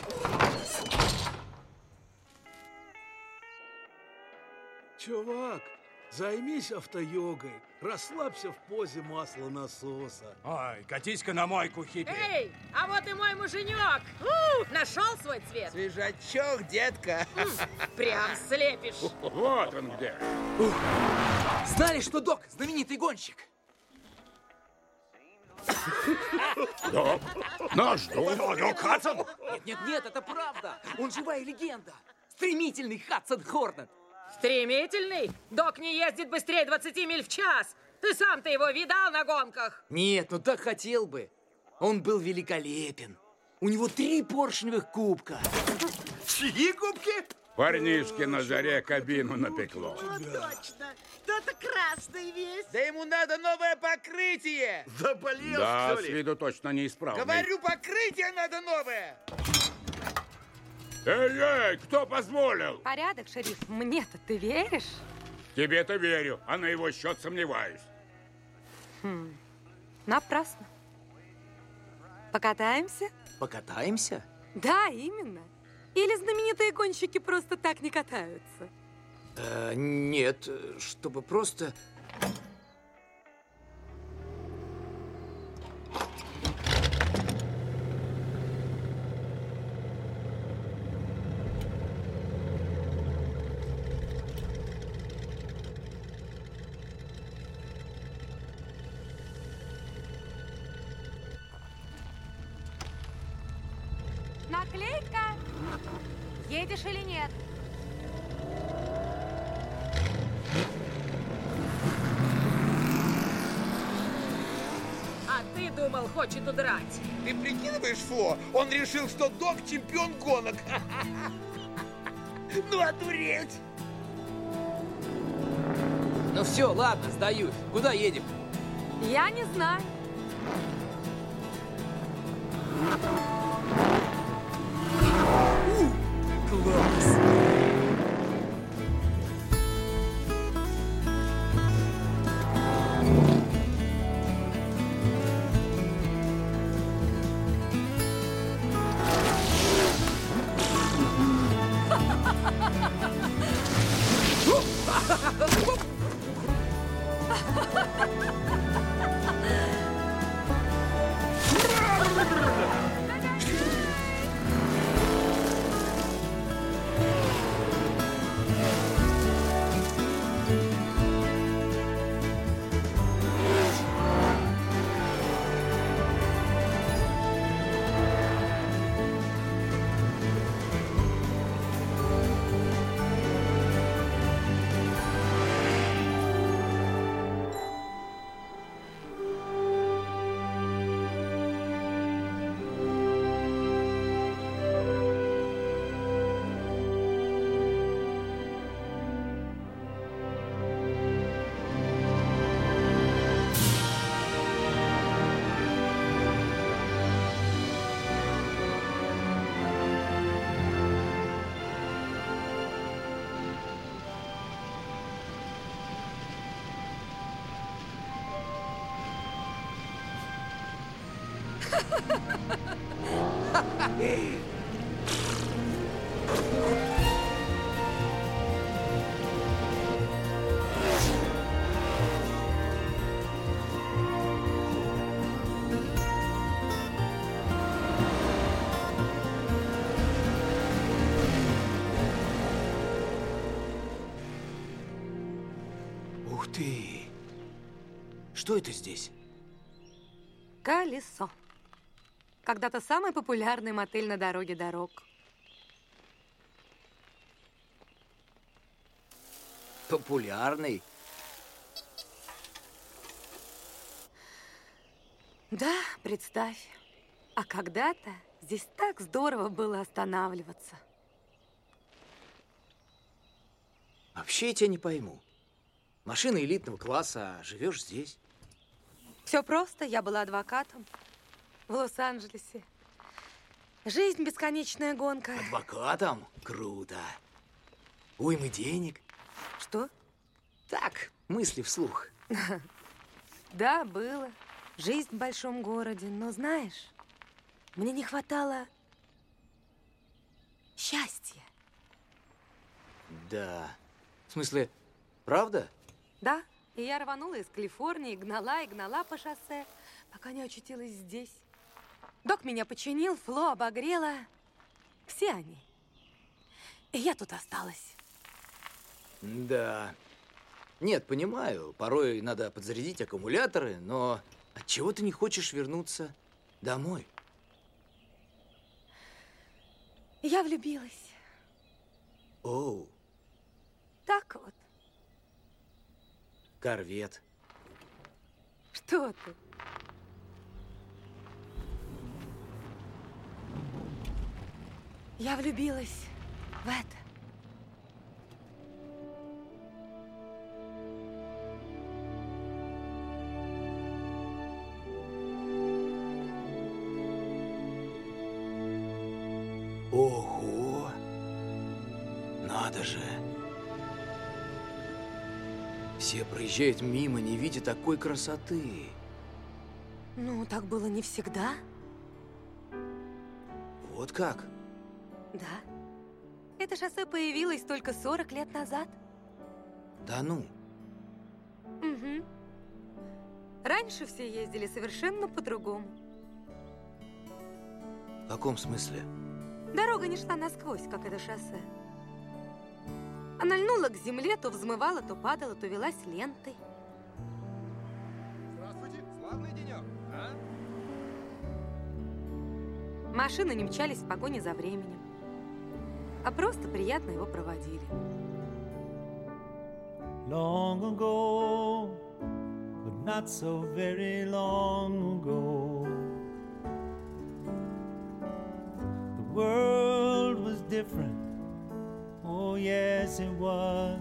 S16: Чувак, займись автойогой. Расслабься в позе маслонасоса.
S14: Ай, катись-ка на мойку, хиппи.
S21: Эй, а вот и мой муженек. У, нашел свой цвет?
S22: Свежачок, детка.
S21: М, Прям слепишь.
S15: Вот он где.
S2: Знали, что Док знаменитый гонщик?
S15: Док? Наш Док? Док Хадсон?
S2: Нет, нет, нет, это правда. Он живая легенда. Стремительный Хадсон Хорнет.
S21: Стремительный? Док не ездит быстрее двадцати миль в час. Ты сам-то его видал на гонках?
S2: Нет, ну так хотел бы. Он был великолепен. У него три поршневых кубка.
S19: Чьи кубки?
S15: Парнишке на заре кабину напекло.
S3: О, точно. Кто-то красный весь.
S22: Да ему надо новое покрытие.
S19: Заболел,
S15: Да,
S19: что
S15: с
S19: ли?
S15: виду точно неисправный.
S22: Говорю, покрытие надо новое.
S15: Эй, эй, кто позволил?
S7: Порядок, шериф. Мне-то ты веришь?
S15: Тебе-то верю, а на его счет сомневаюсь.
S7: Хм, напрасно. Покатаемся?
S2: Покатаемся?
S7: Да, именно. Или знаменитые гонщики просто так не катаются?
S2: Э, нет, чтобы просто...
S7: Наклейка! Едешь или нет?
S21: А ты думал, хочет удрать?
S22: Ты прикидываешь, Фло? Он решил, что Док чемпион гонок. Ну, одуреть!
S2: Ну все, ладно, сдаюсь. Куда едем?
S7: Я не знаю.
S2: Класс! Ух ты! Что это здесь?
S7: Колесо. Когда-то самый популярный мотель на дороге дорог.
S2: Популярный?
S7: Да, представь. А когда-то здесь так здорово было останавливаться.
S2: Вообще я тебя не пойму. Машина элитного класса, а живешь здесь.
S7: Все просто. Я была адвокатом в Лос-Анджелесе. Жизнь — бесконечная гонка.
S2: Адвокатом? Круто. Уймы денег.
S7: Что?
S2: Так, мысли вслух.
S7: Да, было. Жизнь в большом городе. Но знаешь, мне не хватало счастья.
S2: Да. В смысле, правда?
S7: Да. И я рванула из Калифорнии, гнала и гнала по шоссе, пока не очутилась здесь. Док меня починил, Фло обогрела. Все они. И я тут осталась.
S2: Да. Нет, понимаю, порой надо подзарядить аккумуляторы, но отчего ты не хочешь вернуться домой?
S7: Я влюбилась.
S2: Оу.
S7: Так вот.
S2: Корвет.
S7: Что ты? Я влюбилась в это.
S2: Ого! Надо же! Все проезжают мимо, не видя такой красоты.
S7: Ну, так было не всегда.
S2: Вот как?
S7: Да. Это шоссе появилось только сорок лет назад.
S1: Да ну?
S7: Угу. Раньше все ездили совершенно по-другому.
S1: В каком смысле?
S7: Дорога не шла насквозь, как это шоссе. Она льнула к земле, то взмывала, то падала, то велась лентой.
S5: Здравствуйте, славный денек, а?
S7: Машины не мчались в погоне за временем, а просто приятно его проводили.
S9: Long ago, but not so very long ago, the world was different. Oh yes, it was.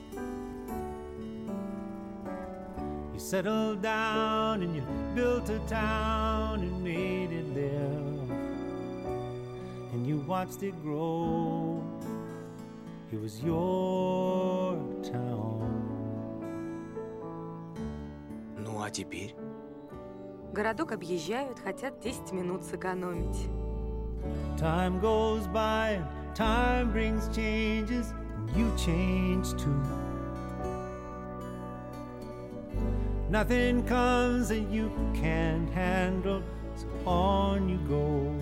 S9: You settled down and you built a town and made it live, and you watched it grow. It was your town.
S1: Ну а теперь?
S7: Городок объезжают, хотят десять минут сэкономить.
S9: Time goes by and time brings changes, and you change too. Nothing comes that you can't handle, so on you go.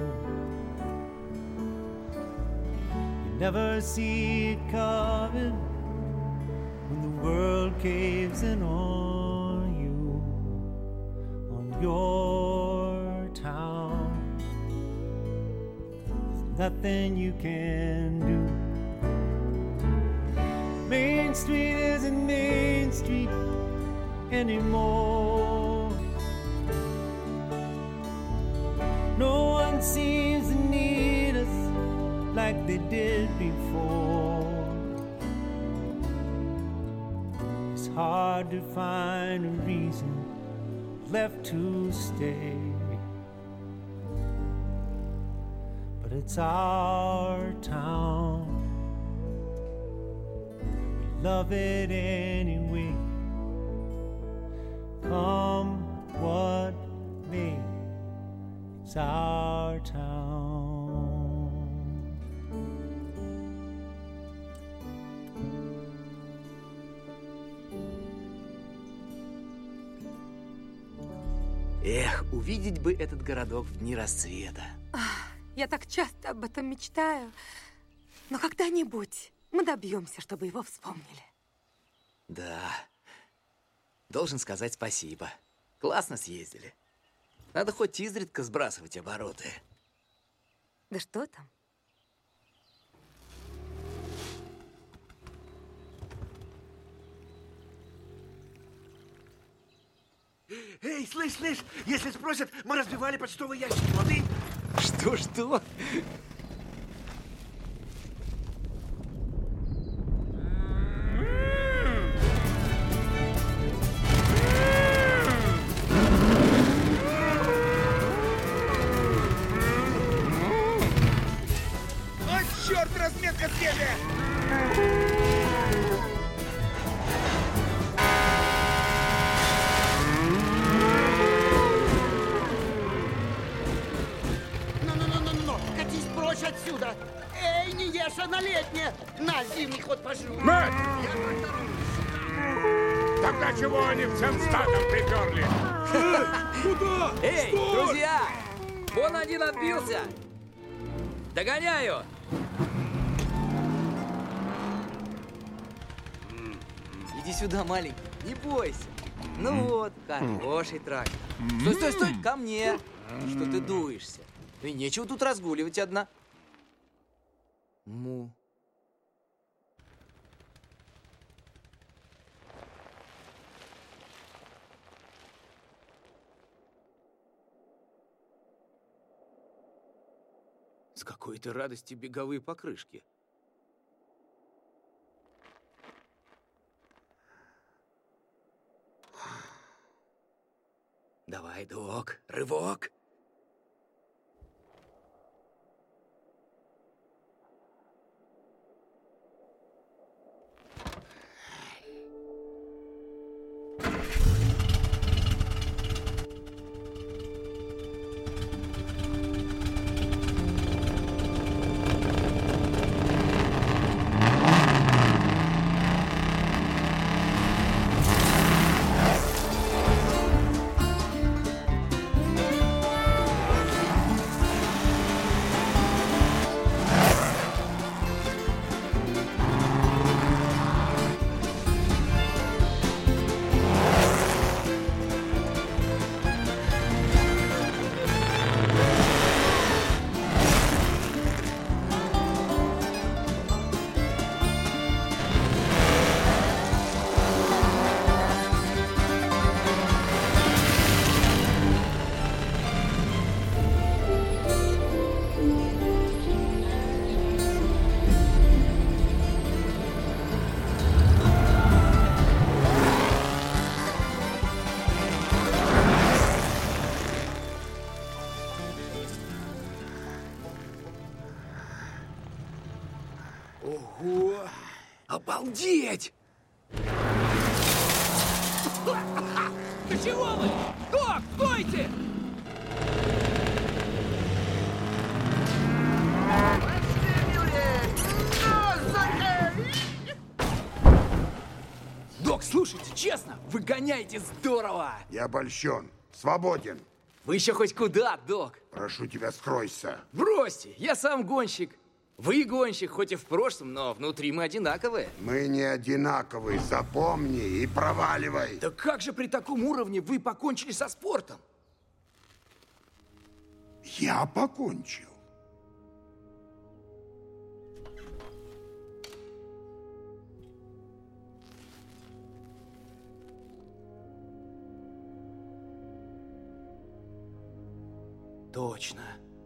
S9: You never see it coming when the world caves in on you, on your town. There's nothing you can do. Main Street isn't Main Street anymore. No one seems to need us like they did before. It's hard to find a reason left to stay, but it's our town. We love it anyway. Come what may, it's our town.
S1: Эх, увидеть бы этот городок в дни расцвета.
S7: Ах, я так часто об этом мечтаю. Но когда-нибудь мы добьемся, чтобы его вспомнили.
S1: Да. Должен сказать спасибо. Классно съездили. Надо хоть изредка сбрасывать обороты.
S7: Да что там?
S6: Эй, слышь, слышь, если спросят, мы разбивали почтовый ящик, лады?
S1: Что-что?
S22: О, черт, разметка свежая!
S6: Ну-ну-ну-ну-ну, катись прочь отсюда! Эй, не ешь, она летняя! На, зимний ход пожру!
S15: Мать! Тогда чего они всем стадом приперли?
S2: Куда?
S1: Эй,
S2: Стой!
S1: друзья! Вон один отбился! Догоняю! Иди сюда, маленький, не бойся. Ну вот, хороший трактор. Стой, стой, стой, ко мне. Что ты дуешься? И нечего тут разгуливать одна. Му. С какой-то радости беговые покрышки. Давай, док, рывок.
S2: Ого! Обалдеть!
S10: Ты чего вы? Док, стойте!
S2: Док, слушайте, честно, вы гоняете здорово!
S20: Я обольщен. Свободен.
S2: Вы еще хоть куда, док?
S20: Прошу тебя, скройся.
S2: Бросьте, я сам гонщик. Вы гонщик, хоть и в прошлом, но внутри мы одинаковые.
S20: Мы не одинаковые, запомни и проваливай.
S2: Да как же при таком уровне вы покончили со спортом?
S20: Я покончил.
S2: Точно.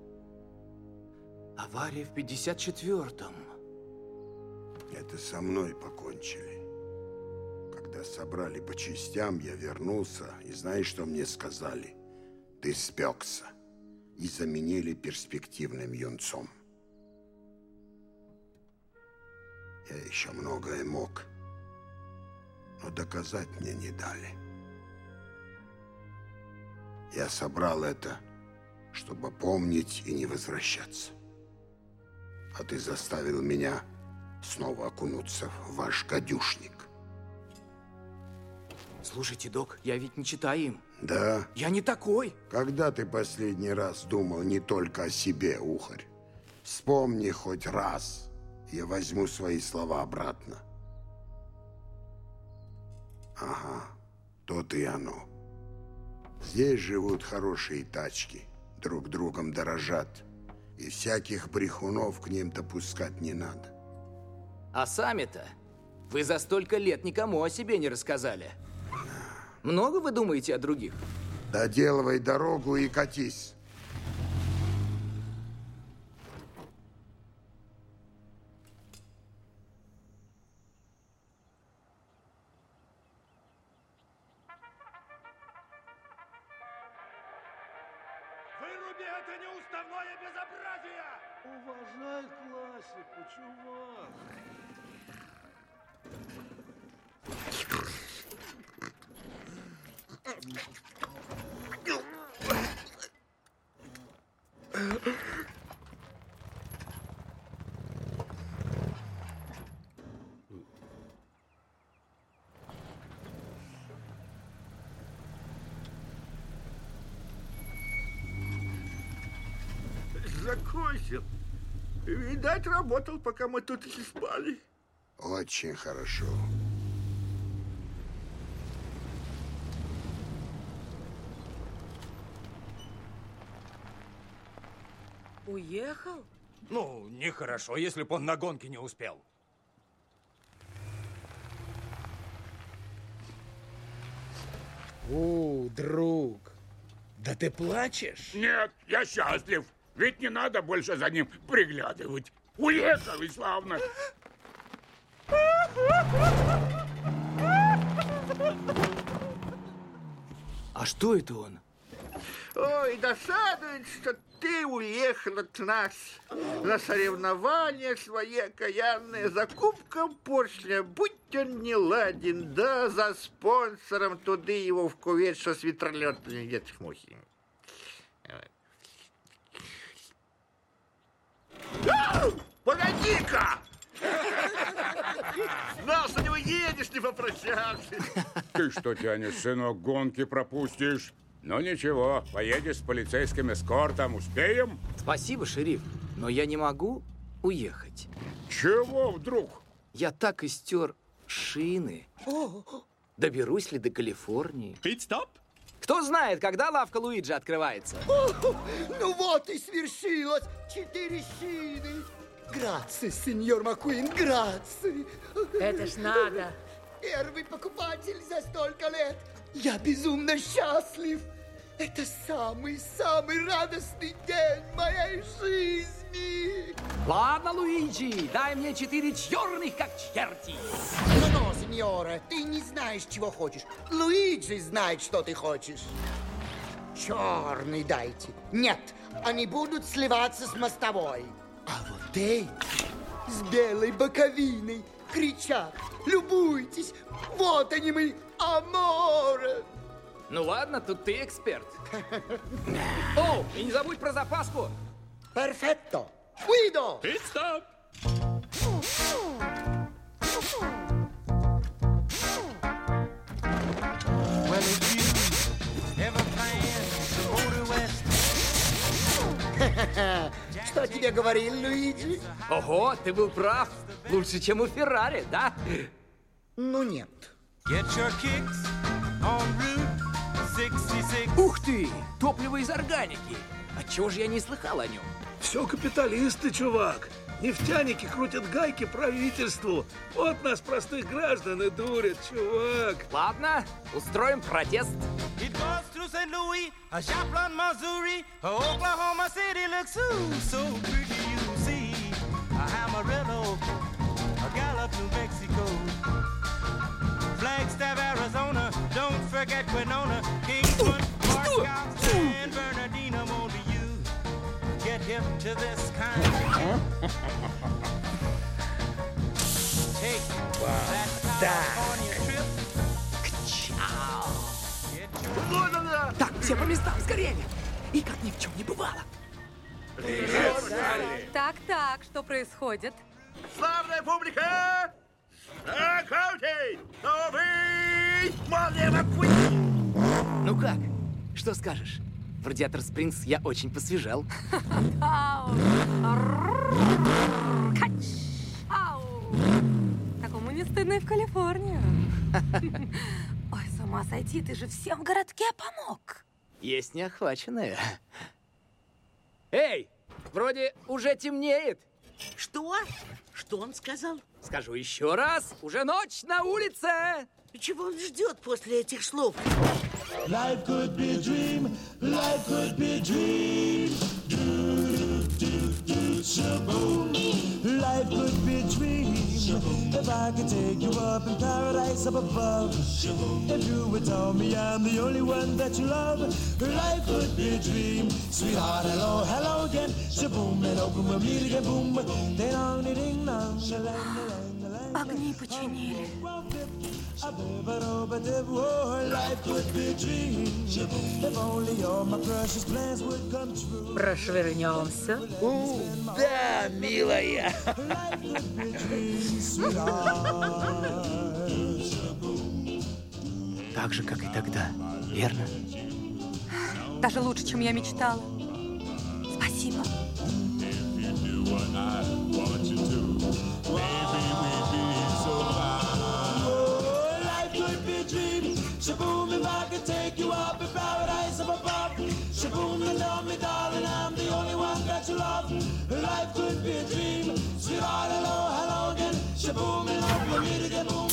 S2: Авария в пятьдесят четвёртом.
S20: Это со мной покончили. Когда собрали по частям, я вернулся, и знаешь, что мне сказали? Ты спекся. И заменили перспективным юнцом. Я еще многое мог, но доказать мне не дали. Я собрал это, чтобы помнить и не возвращаться. А ты заставил меня снова окунуться в ваш гадюшник.
S2: Слушайте, док, я ведь не читаю им.
S20: Да?
S2: Я не такой.
S20: Когда ты последний раз думал не только о себе, Ухарь? Вспомни хоть раз. Я возьму свои слова обратно. Ага, то-то и оно. Здесь живут хорошие тачки. Друг другом дорожат. И всяких брехунов к ним допускать не надо.
S2: А сами-то вы за столько лет никому о себе не рассказали. Много вы думаете о других?
S20: Доделывай дорогу и катись.
S14: Выруби это неуставное безобразие!
S16: Уважай классику, чувак.
S19: Закончил. Видать, работал, пока мы тут еще спали.
S20: Очень хорошо.
S21: Уехал?
S5: Ну, нехорошо, если бы он на гонке не успел.
S2: О, друг, да ты плачешь?
S15: Нет, я счастлив. Ведь не надо больше за ним приглядывать. Уехал и славно.
S2: А что это он?
S19: Ой, досадует, что ты уехал от нас на соревнования свои окаянные, за кубком поршня, будь он не ладен, да за спонсором туды его в кувет, что с ветролетами детских мухи. Погоди-ка! Знал, что не уедешь, не попрощавшись.
S15: Ты что тянешь, сынок, гонки пропустишь? Ну ничего, поедешь с полицейским эскортом, успеем?
S2: Спасибо, шериф, но я не могу уехать.
S15: Чего вдруг?
S2: Я так истер шины. Доберусь ли до Калифорнии?
S5: Пит-стоп?
S2: Кто знает, когда лавка Луиджи открывается?
S6: Ну вот и свершилось. Четыре шины. Грации, сеньор Маккуин, грации.
S21: Это ж надо.
S6: Первый покупатель за столько лет. Я безумно счастлив. Это самый-самый радостный день моей жизни.
S2: Ладно, Луиджи, дай мне четыре черных, как черти.
S6: Ну-ну, сеньора, ты не знаешь, чего хочешь. Луиджи знает, что ты хочешь. Черный дайте. Нет, они будут сливаться с мостовой. А вот ты с белой боковиной. Кричат, любуйтесь, вот они мы, аморе.
S1: Ну ладно, тут ты эксперт. О, и не забудь про запаску.
S6: Перфетто. Гуидо!
S4: Пит-стоп!
S6: Что тебе говорил Луиджи?
S1: Ого, ты был прав. Лучше, чем у Феррари, да?
S6: Ну нет.
S1: Ух ты! Топливо из органики. Отчего же я не слыхал о нем?
S16: Все капиталисты, чувак. Нефтяники крутят гайки правительству. Вот нас, простых граждан, и дурят, чувак.
S1: Ладно, устроим протест.
S9: It goes through Saint Louis, a Joplin, Missouri, Oklahoma City looks so, so pretty, you see. A Amarillo, a Gallup, New Mexico, Flagstaff, Arizona, don't forget Winona, Kingswood, Fort Scott, San Bernardino, more to you. Get hip to this kind of take that California trip.
S2: Вот она! Так, все по местам, скорее! И как ни в чем не бывало.
S7: Так, так, что происходит?
S19: Славная публика! Знакомьтесь, новый Молния Маккуин!
S1: Ну как? Что скажешь? В Радиатор Спрингс я очень посвежел.
S7: Такому не стыдно и в Калифорнию. Ой, с ума сойти, ты же всем в городке помог.
S1: Есть неохваченные. Эй, вроде уже темнеет.
S3: Что? Что он сказал?
S1: Скажу еще раз, уже ночь на улице.
S3: Чего он ждет после этих слов?
S9: Life could be a dream, life could be a dream. Do, do, do, shaboom. Life could be a dream. If I could take you up in paradise up above. If you would tell me I'm the only one that you love. Life could be a dream. Sweetheart, hello, hello again. Shaboom, and open with me again, boom. Ding dong, ding dong,
S7: Огни починили.
S21: Прошвырнемся.
S22: У, да, милая.
S1: Так же, как и тогда, верно?
S7: Даже лучше, чем я мечтала. Спасибо.
S9: Shaboom, if I could take you up in paradise up above. Shaboom, and tell me, darling, I'm the only one that you love. Life could be a dream. Sweetheart, hello, hello again. Shaboom, and hope we'll meet again. Boom.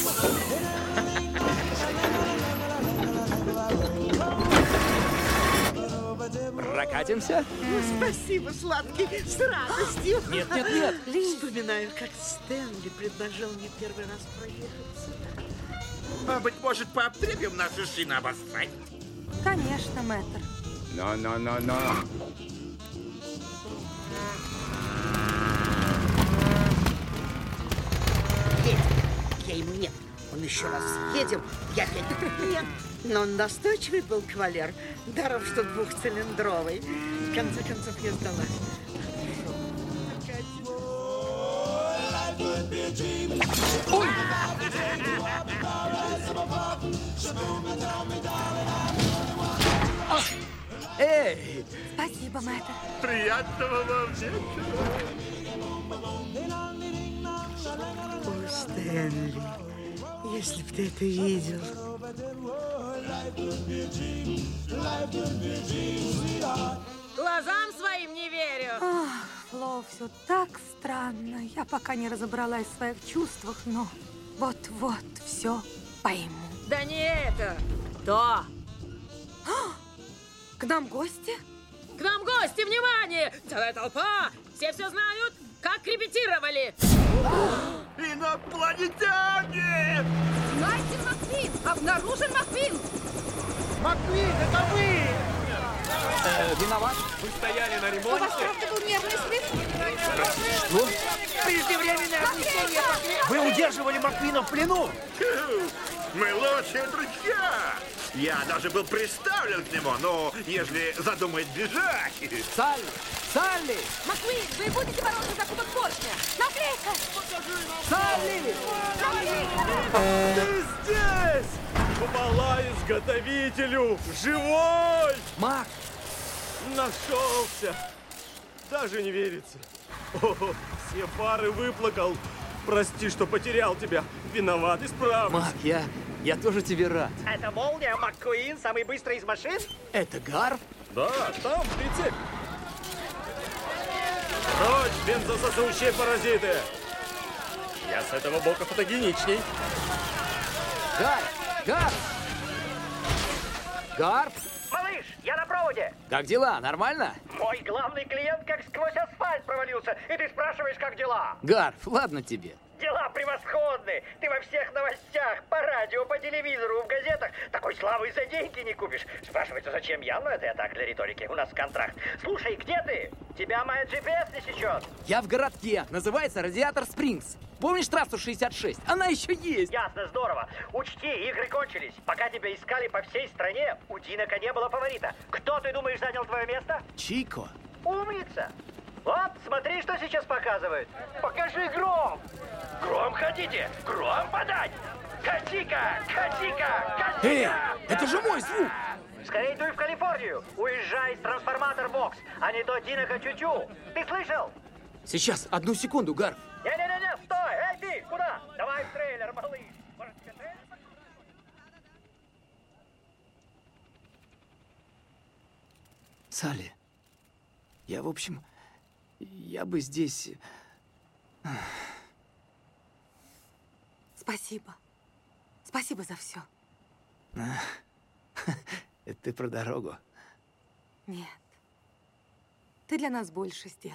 S1: Прокатимся?
S3: Ну, спасибо, сладкий, с радостью.
S1: Нет, нет, нет.
S3: Вспоминаю, как Стэнли предложил мне первый раз проехаться.
S19: А, быть может, пообтребим наши шины обоссать?
S7: Конечно, мэтр.
S20: Но-но-но-но.
S3: Едем. Я ему нет. Он еще раз едем. Я опять нет. Но он настойчивый был кавалер. Даром, что двухцилиндровый. В конце концов, я сдалась.
S9: Ой!
S1: Эй!
S7: Спасибо, мэтр.
S19: Приятного вам вечера.
S3: О, Стэнли, если б ты это видел.
S21: Глазам своим не верю.
S7: Ах, Фло, все так странно. Я пока не разобралась в своих чувствах, но вот-вот все пойму.
S21: Да не это, то.
S7: К нам гости?
S21: К нам гости, внимание! Целая толпа! Все все знают, как репетировали.
S19: Инопланетяне!
S7: Мастер Маквин! Обнаружен Маквин!
S6: Маквин, это вы!
S1: Э, виноват.
S14: Вы стояли на
S23: У вас
S14: ремонте?
S23: правда был нервный срыв?
S1: Что?
S23: Преждевременное обнищение.
S11: Вы удерживали Маккуина в плену?
S19: Мы лучшие друзья! Я даже был приставлен к нему, но если задумает бежать...
S1: Салли! Салли!
S7: Маккуин, вы будете бороться за кубок поршня? Наклейка!
S1: Салли!
S14: Ты здесь! Хвала изготовителю! Живой!
S1: Мак!
S14: Нашелся! Даже не верится. О, все фары выплакал. Прости, что потерял тебя. Виноват, исправлюсь.
S1: Мак, я, я тоже тебе рад.
S11: Это молния Маккуин, самый быстрый из машин?
S1: Это Гарф?
S14: Да, там прицеп. Прочь, бензососущие паразиты! Я с этого бока фотогеничней.
S1: Гарф! Гарф! Гарф!
S11: Малыш, я на проводе.
S1: Как дела? Нормально?
S11: Мой главный клиент как сквозь асфальт провалился, и ты спрашиваешь, как дела?
S1: Гарф, ладно тебе.
S11: Дела превосходны. Ты во всех новостях, по радио, по телевизору, в газетах. Такой славы за деньги не купишь. Спрашивается, зачем я? Ну, это я так, для риторики. У нас контракт. Слушай, где ты? Тебя моя джи пи эс не сечет.
S1: Я в городке. Называется Радиатор Спрингс. Помнишь трассу шестьдесят шесть? Она еще есть.
S11: Ясно, здорово. Учти, игры кончились. Пока тебя искали по всей стране, у Динока не было фаворита. Кто, ты думаешь, занял твое место?
S1: Чико.
S11: Умница. Вот, смотри, что сейчас показывают. Покажи гром. Гром хотите? Гром подать. Кати-ка, кати-ка, кати-ка.
S1: Эй, это же мой звук.
S11: Скорей дуй в Калифорнию. Уезжай с трансформатор бокс, а не то Динока чучу. Ты слышал?
S1: Сейчас, одну секунду, Гарф.
S11: Не-не-не, стой! Эй, ты, куда? Давай в трейлер, малыш. Может, тебе трейлер?
S1: Салли, я, в общем, я бы здесь...
S7: Спасибо. Спасибо за все.
S1: Это ты про дорогу?
S7: Нет. Ты для нас больше сделал.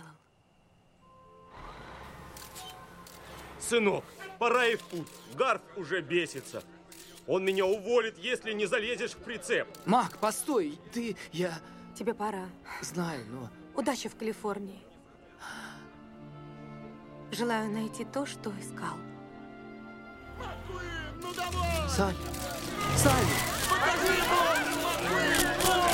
S14: Сынок, пора и в путь. Гарф уже бесится. Он меня уволит, если не залезешь в прицеп.
S1: Мак, постой, ты... я...
S7: Тебе пора.
S1: Знаю, но...
S7: Удачи в Калифорнии. Желаю найти то, что искал.
S6: Маккуин, ну давай!
S1: Салли! Салли!
S6: Покажи ему! Маккуин,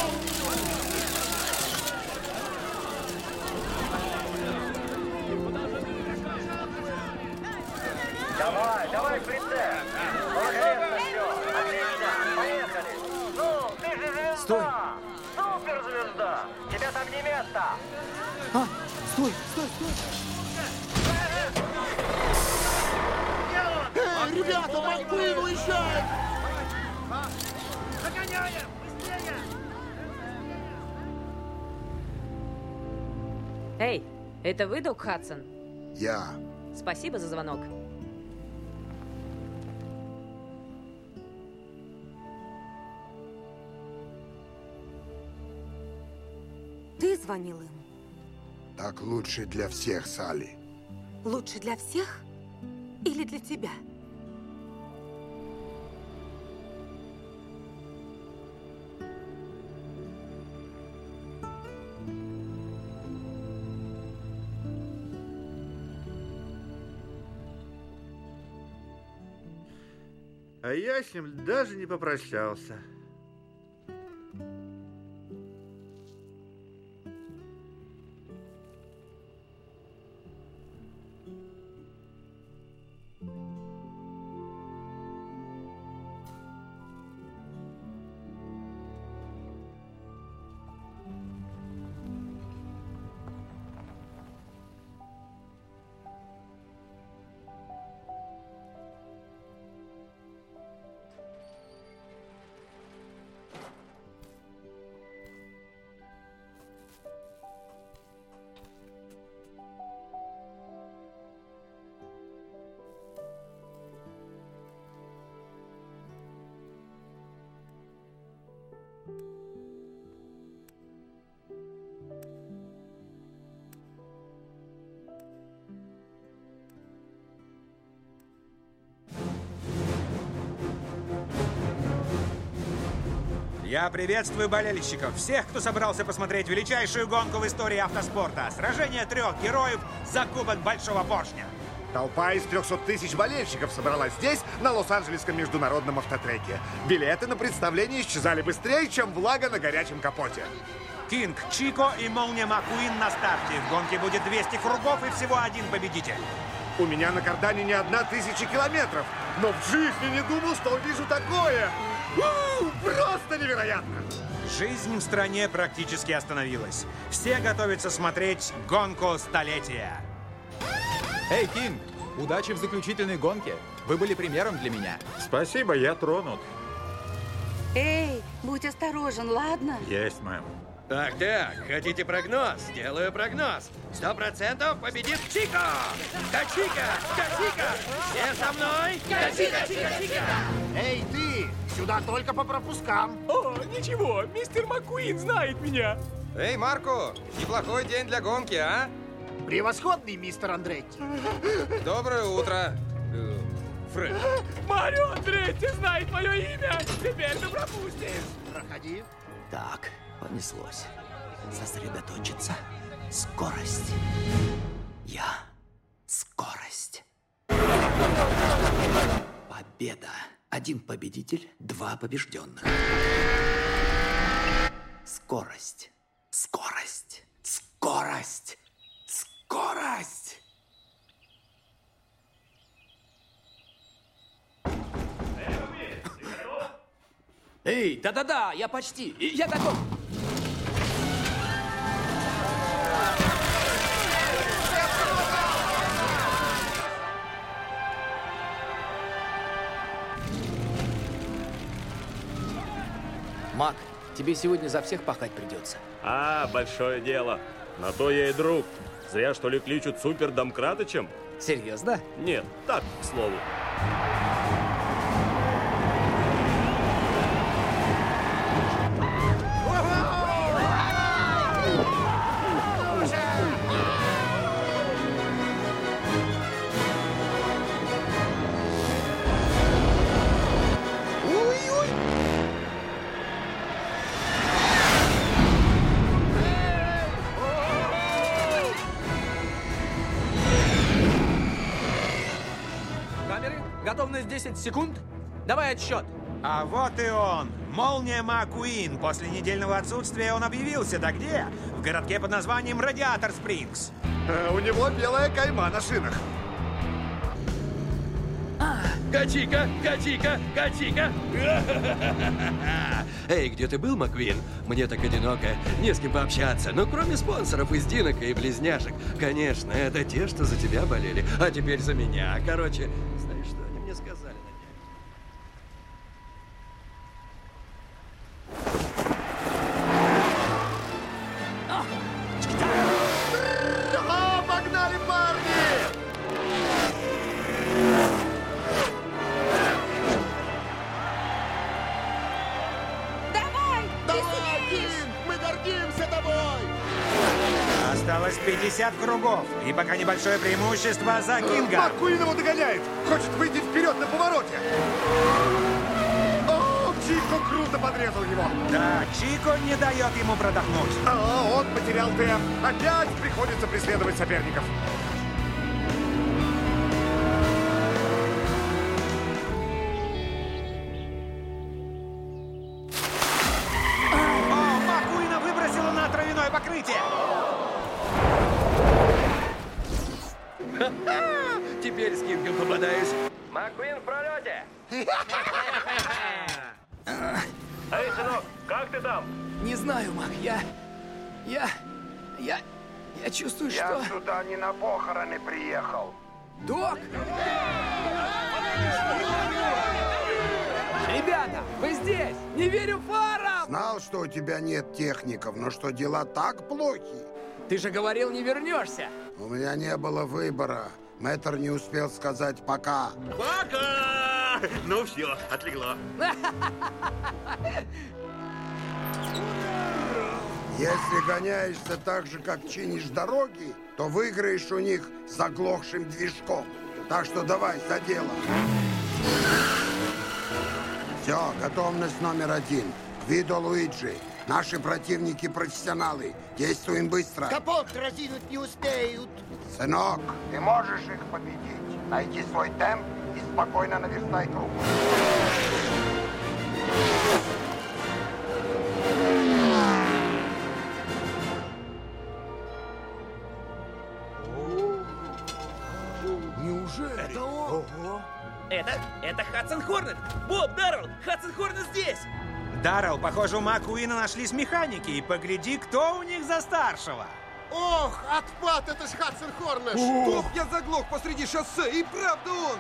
S11: Давай, давай, прицеп. Молодец, все. Отлично, поехали. Ну, ты же звезда.
S1: Стой.
S11: Суперзвезда. Тебе там не место.
S1: А, стой, стой, стой.
S6: Эй, ребята, Маккуин уезжает!
S11: Догоняем! Быстрее!
S21: Эй, это вы, Док Хадсон?
S20: Я.
S21: Спасибо за звонок.
S7: Ты звонил им?
S20: Так лучше для всех, Салли.
S7: Лучше для всех или для тебя?
S19: А я с ним даже не попрощался.
S12: Я приветствую болельщиков, всех, кто собрался посмотреть величайшую гонку в истории автоспорта. Сражение трех героев за кубок Большого Поршня.
S13: Толпа из трехсот тысяч болельщиков собралась здесь, на Лос-Анджелесском международном автотреке. Билеты на представление исчезали быстрее, чем влага на горячем капоте.
S12: Кинг, Чико и Молния Маккуин на старте. В гонке будет двести кругов и всего один победитель.
S13: У меня на кардане не одна тысяча километров, но в жизни не думал, что увижу такое. У-у-у, просто невероятно!
S12: Жизнь в стране практически остановилась. Все готовятся смотреть гонку столетия.
S2: Эй, Кинг, удачи в заключительной гонке. Вы были примером для меня.
S15: Спасибо, я тронут.
S17: Эй, будь осторожен, ладно?
S15: Есть, мэм.
S8: Так, так, хотите прогноз? Сделаю прогноз. Сто процентов победит Чико! Качика! Качика! Все со мной! Качика! Чика! Чика!
S6: Эй, ты! Сюда только по пропускам.
S10: О, ничего, мистер Маккуин знает меня.
S18: Эй, Марко, неплохой день для гонки, а?
S6: Превосходный, мистер Андретти.
S18: Доброе утро, э, Фред.
S10: Марио Андретти знает мое имя. Теперь ты пропустишь.
S6: Проходи.
S1: Так, понеслось. Сосредоточиться. Скорость. Я скорость. Победа. Один победитель, два побежденных. Скорость. Скорость. Скорость. Скорость. Эй, да-да-да, я почти. Я готов. Мак, тебе сегодня за всех пахать придется.
S14: А, большое дело. На то я и друг. Зря, что ли, кличут Супер-Домкратычем?
S1: Серьезно?
S14: Нет, так, к слову.
S2: Готовность десять секунд. Давай отсчет.
S12: А вот и он. Молния Маккуин. После недельного отсутствия он объявился. Да где? В городке под названием Радиатор Спрингс.
S13: А, у него белая кайма на шинах.
S8: Качика! Качика! Качика! Эй, где ты был, Маккуин? Мне так одиноко. Не с кем пообщаться. Но кроме спонсоров из Динока и близняшек. Конечно, это те, что за тебя болели. А теперь за меня. Короче, знаешь, что они мне сказали?
S13: О, погнали, парни!
S17: Давай!
S6: Давай, Кинг! Мы гордимся тобой!
S12: Осталось пятьдесят кругов. И пока небольшое преимущество за Кинга.
S13: Маккуин его догоняет! Хочет выйти вперед на повороте! О, Чико круто подрезал его!
S12: Да, Чико не дает ему продохнуть.
S13: А, он потерял темп. Опять приходится преследовать соперников.
S12: О, Маккуина выбросило на травяное покрытие.
S8: Ха-ха! Теперь с Кингом попадаюсь. Маккуин в пролете!
S14: Эй, сынок, как ты там?
S2: Не знаю, Мак, я... Я... Я... Я чувствую,
S20: Я
S2: что...
S20: сюда не на похороны приехал.
S2: Док! Ребята, вы здесь! Не верю фарам!
S20: Знал, что у тебя нет техников, но что дела так плохи.
S2: Ты же говорил, не вернешься.
S20: У меня не было выбора. Мэтр не успел сказать «пока».
S19: Пока! Ну все, отлегло.
S20: Если гоняешься так же, как чинишь дороги, то выиграешь у них с заглохшим движком. Так что давай, за дело. Все, готовность номер один. К Гвидо, Луиджи, наши противники профессионалы. Действуем быстро.
S6: Капот разинуть не успеют.
S20: Сынок, ты можешь их победить. Найди свой темп и спокойно наверстай круг.
S2: Неужели? Это он? Ого.
S10: Это, это Хадсон Хорнет! Боб, Даррелл, Хадсон Хорнет здесь!
S12: Даррелл, похоже, у МакКуина нашлись механики. И погляди, кто у них за старшего.
S4: Ох, отпад, это ж Хадсон Хорнет!
S8: Чтоб я заглох посреди шоссе, и правда он!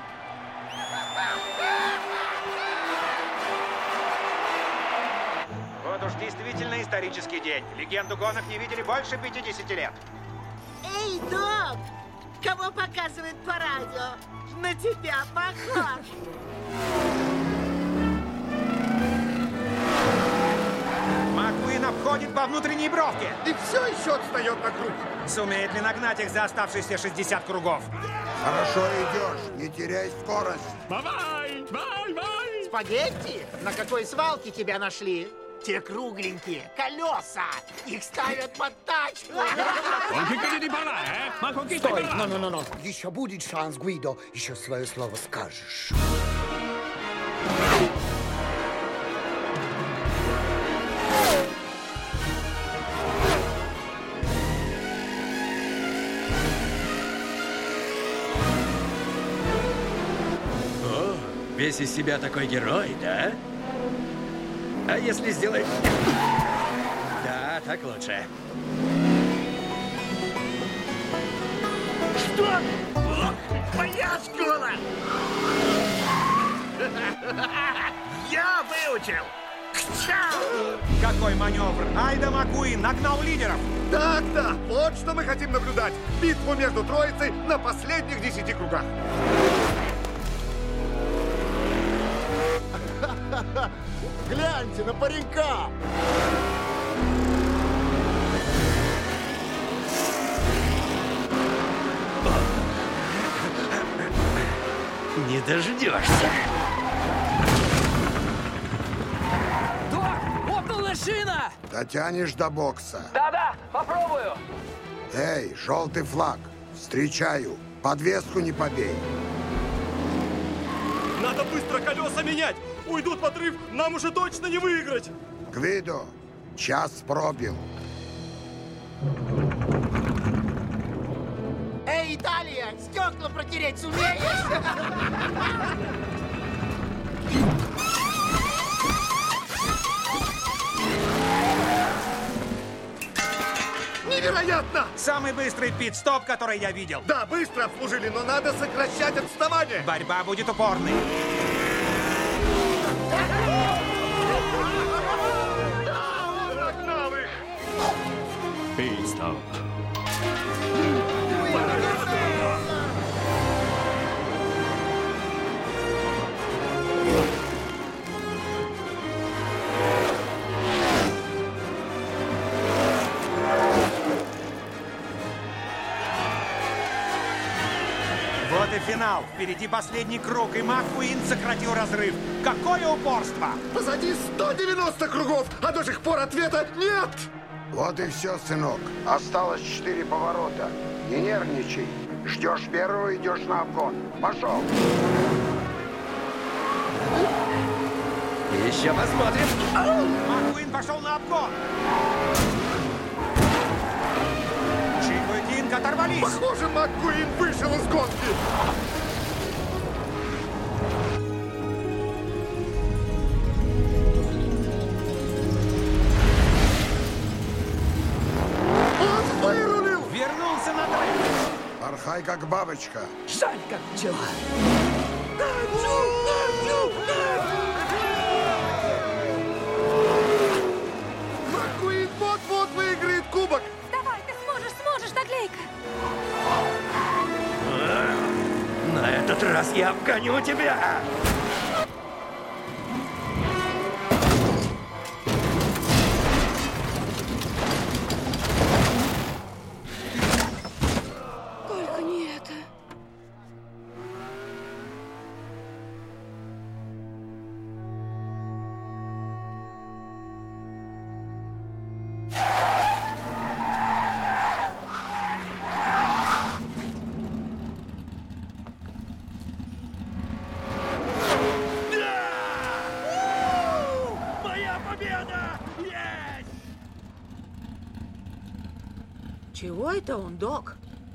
S12: Вот уж действительно исторический день. Легенду гонок не видели больше пятидесяти лет.
S3: Эй, Док! Кого показывают по радио? На тебя похож.
S12: МакКуин обходит по внутренней бровке.
S13: И все еще отстает на круг.
S12: Сумеет ли нагнать их за оставшиеся шестьдесят кругов?
S20: Хорошо идешь, не теряй скорость.
S4: Бай, бай, бай! Спагетти? На какой свалке тебя нашли? Те кругленькие, колеса. Их ставят под тачку.
S6: Стой, ну-ну-ну. Еще будет шанс, Гвидо. Еще свое слово скажешь.
S8: О, весь из себя такой герой, да? А если сделать... Да, так лучше.
S22: Что? Ох, моя школа! Я выучил!
S12: Какой маневр! Айда МакКуин нагнал лидеров!
S13: Так-то, вот что мы хотим наблюдать. Битву между троицей на последних десяти кругах.
S4: Гляньте на паренька!
S8: Не дождешься.
S2: Док, лопнула шина!
S20: Дотянешь до бокса.
S10: Да-да, попробую.
S20: Эй, желтый флаг, встречаю. Подвеску не побей.
S14: Надо быстро колеса менять. Уйдут в отрыв, нам уже точно не выиграть.
S20: Гвидо, час пробил.
S4: Эй, Италия, стекла протереть сумеешь?
S13: Невероятно!
S12: Самый быстрый пит-стоп, который я видел.
S13: Да, быстро обслужили, но надо сокращать отставание.
S12: Борьба будет упорной.
S14: Пит-стоп.
S12: Вот и финал. Впереди последний круг, и МакКуин сократил разрыв. Какое упорство!
S13: Позади сто девяносто кругов, а до сих пор ответа нет!
S20: Вот и все, сынок. Осталось четыре поворота. Не нервничай. Ждешь первого, идешь на обгон. Пошел.
S8: Еще посмотрим.
S12: МакКуин пошел на обгон. Чип и Динк оторвались.
S13: Похоже, МакКуин вышел из гонки. Он вырулил!
S12: Вернулся на трек.
S20: Порхай, как бабочка.
S2: Жаль, как пчела.
S13: МакКуин вот-вот выиграет кубок.
S7: Давай, ты сможешь, сможешь, наклейка.
S8: На этот раз я обгоню тебя.
S17: Только не это.
S21: Чего это он, док?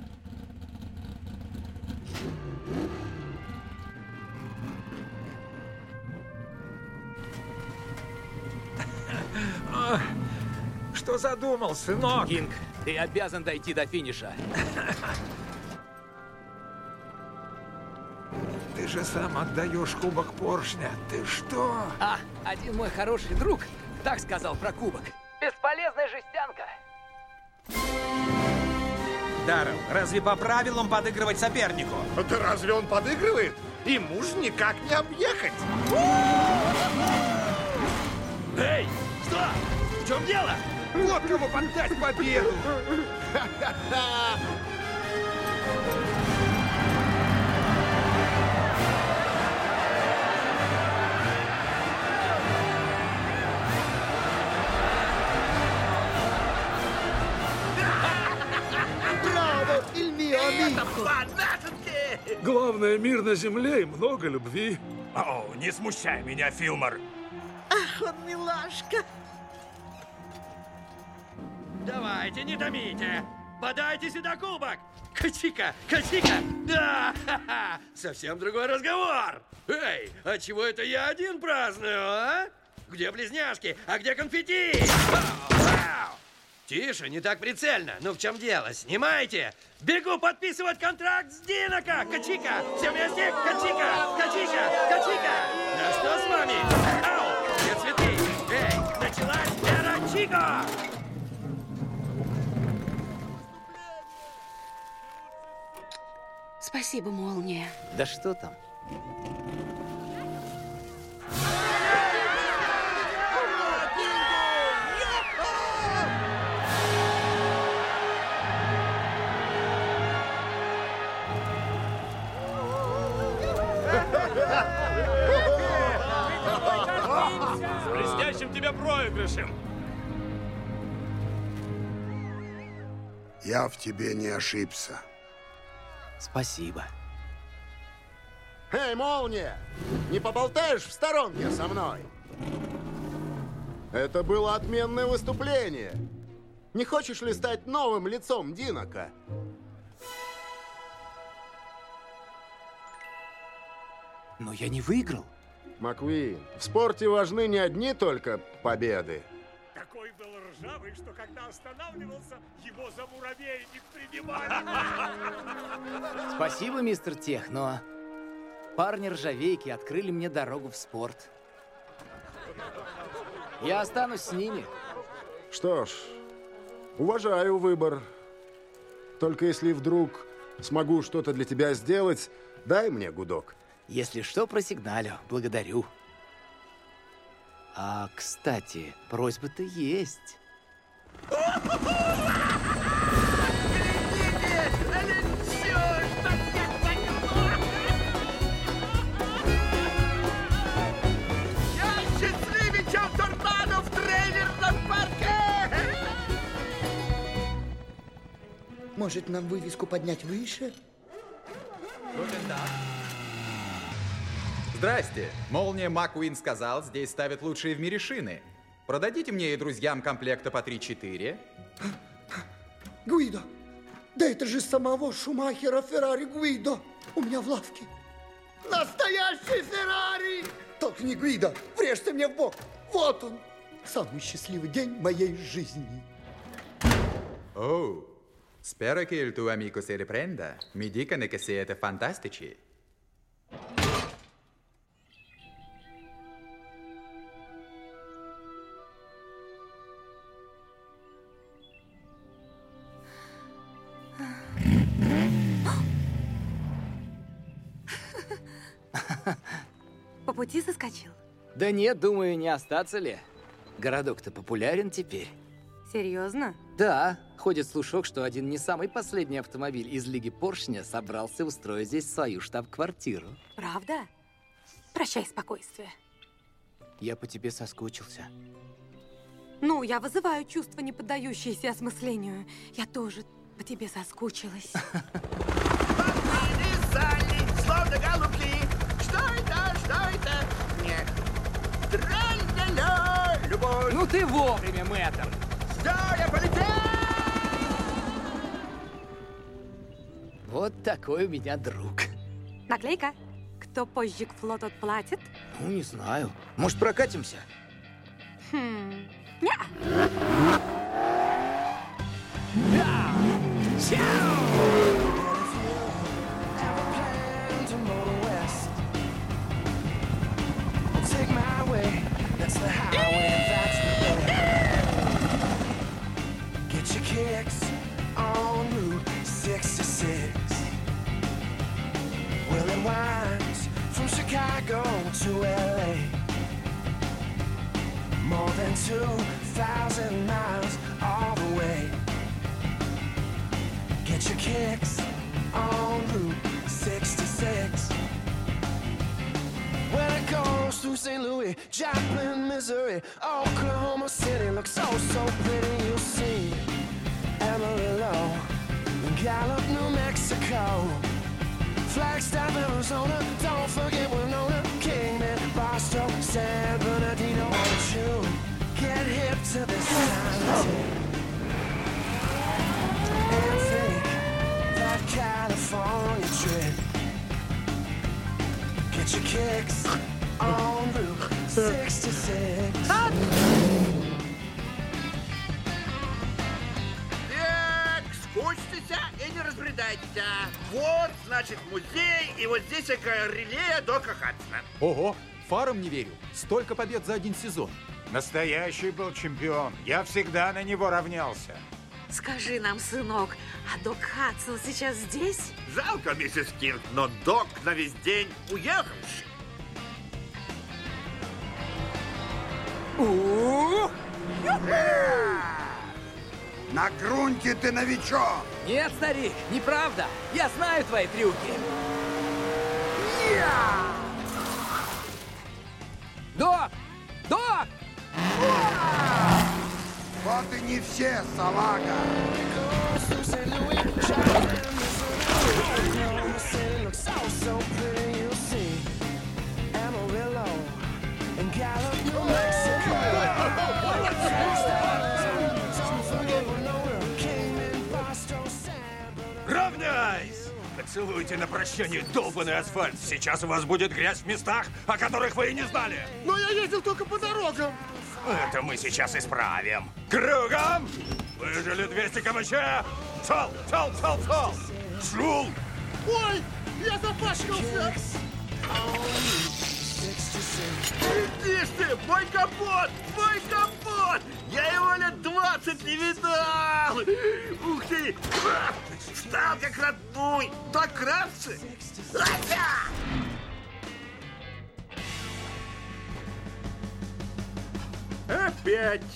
S12: Что задумал, сынок?
S2: Кинг, ты обязан дойти до финиша.
S12: Ты же сам отдаешь кубок поршня. Ты что?
S2: А, один мой хороший друг так сказал про кубок. Бесполезная жестянка.
S12: Даррелл, разве по правилам подыгрывать сопернику?
S13: Да разве он подыгрывает? Ему же никак не объехать.
S8: Эй, что? В чем дело?
S12: Вот кому поддать победу!
S6: Браво, il mio amico!
S15: Главное, мир на земле и много любви.
S8: О, не смущай меня, Филмор.
S3: Ах, он милашка.
S8: Давайте, не томите. Подайте сюда кубок. Качика, качика. Да, ха-ха. Совсем другой разговор. Эй, а чего это я один праздную, а? Где близняшки? А где конфетти? Вау, вау. Тише, не так прицельно. Ну в чем дело? Снимайте. Бегу подписывать контракт с Динока. Качика, все вместе. Качика, качика, качика. Да что с вами? Ау, где цветы? Эй, началась эра Чико.
S17: Спасибо, Молния.
S1: Да что там?
S10: С блестящим тебя проигрышем!
S20: Я в тебе не ошибся.
S1: Спасибо.
S6: Эй, Молния! Не поболтаешь в сторонке со мной? Это было отменное выступление. Не хочешь ли стать новым лицом Динока?
S2: Но я не выиграл.
S6: Маквин, в спорте важны не одни только победы.
S14: Такой был ржавый, что когда останавливался, его за муравейник принимали.
S1: Спасибо, мистер Тех, но парни ржавейки открыли мне дорогу в спорт. Я останусь с ними.
S6: Что ж, уважаю выбор. Только если вдруг смогу что-то для тебя сделать, дай мне гудок.
S1: Если что, просигналю. Благодарю. А, кстати, просьба-то есть.
S4: Я счастливее, чем торнадо в трейлерном парке!
S6: Может, нам вывеску поднять выше?
S5: Здрасте. Молния Маккуин сказал, здесь ставят лучшие в мире шины. Продадите мне и друзьям комплекта по три-четыре.
S6: Гуидо, да это же самого Шумахера Феррари Гуидо. У меня в лавке. Настоящий Феррари! Только не Гуидо, врежься мне в бок. Вот он. Самый счастливый день моей жизни.
S5: Oh, spero che il tuo amico si riprenda. Mi dicono che siete fantastici.
S7: По пути соскочил?
S1: Да нет, думаю, не остаться ли. Городок-то популярен теперь.
S7: Серьезно?
S1: Да, ходит слушок, что один не самый последний автомобиль из Лиги Поршня собрался устроить здесь свою штаб-квартиру.
S7: Правда? Прощай спокойствие.
S1: Я по тебе соскучился.
S7: Ну, я вызываю чувства, не поддающиеся осмыслению. Я тоже по тебе соскучилась.
S4: Словно голубки. Что это? Что это? Нет. Траль-ля-ля, любовь.
S2: Ну ты вовремя, мэтр.
S4: Что, я полетел?
S1: Вот такой у меня друг.
S7: Наклейка. Кто позже к флоту отплатит?
S1: Ну, не знаю. Может, прокатимся?
S7: Хм. Ня.
S1: Да!
S9: Take my way, that's the highway, that's the way. Get your kicks on Route sixty-six. Well, it winds from Chicago to L A. More than two thousand miles all the way. Get your kicks on Route sixty-six. Well, it goes through Saint Louis, Joplin, Missouri, Oklahoma City looks so, so pretty, you'll see. Amarillo, Gallup, New Mexico, Flagstaff, Arizona, don't forget Winona, Kingman, Barstow, San Bernardino. Won't you get hip to this time and take that California trip? Get your kicks on Route sixty-six.
S19: Так, скучтеся и не разбредайтесь. Вот, значит, музей, и вот здесь такая релея Дока Хадсона.
S5: Ого, фарам не верю. Столько побед за один сезон.
S12: Настоящий был чемпион. Я всегда на него равнялся.
S3: Скажи нам, сынок, а Док Хадсон сейчас здесь?
S19: Жалко, миссис Кинг, но Док на весь день уехавший.
S20: На грунте ты новичок.
S2: Нет, старик, неправда. Я знаю твои трюки. Док! Док!
S20: Вот и не все, салага.
S12: Равняйсь! Поцелуйте на прощание долбанный асфальт. Сейчас у вас будет грязь в местах, о которых вы и не знали.
S6: Но я ездил только по дорогам.
S12: Это мы сейчас исправим. Кругом! Выжили двести километров. Цел, цел, цел, цел. Шул!
S6: Ой, я запачкался.
S19: Иди ты, мой капот, мой капот! Я его лет двадцать не видал! Ух ты! Встал как родной! Так кратце! Ася! Опять!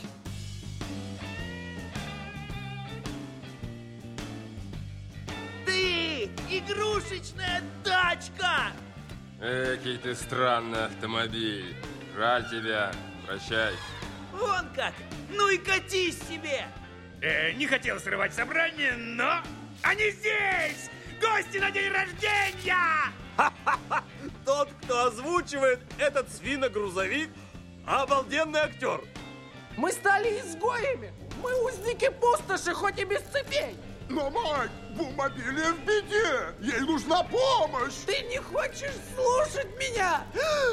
S22: Ты! Игрушечная тачка!
S18: Экий ты странный автомобиль. Жаль тебя. Прощай.
S22: Вон как! Ну и катись себе!
S12: Э, не хотел срывать собрание, но они здесь! Гости на день рождения!
S14: Тот, кто озвучивает этот свиногрузовик, обалденный актер.
S10: Мы стали изгоями. Мы узники пустоши, хоть и без цепей.
S20: Но, мать, Бумобилия в беде! Ей нужна помощь!
S10: Ты не хочешь слушать меня?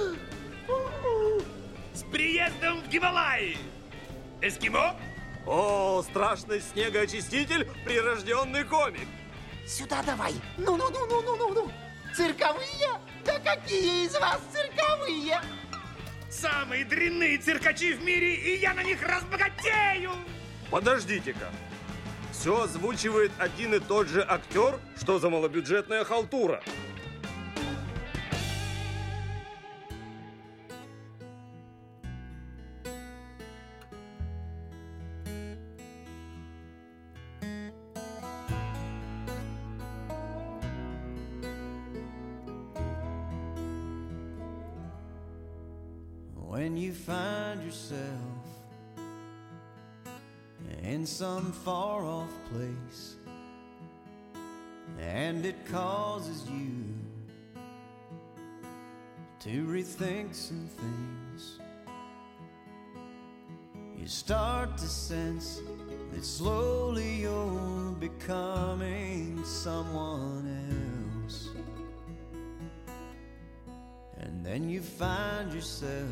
S12: С приездом в Гималаи! Эскимо?
S14: О, страшный снегоочиститель, прирожденный комик.
S4: Сюда давай. Ну-ну-ну-ну-ну-ну-ну. Цирковые? Да какие из вас цирковые?
S12: Самые дрянные циркачи в мире, и я на них разбогатею!
S14: Подождите-ка. Все озвучивает один и тот же актер, что за малобюджетная халтура.
S9: When you find yourself in some far-off place and it causes you to rethink some things, you start to sense that slowly you're
S11: becoming someone else. And then you find yourself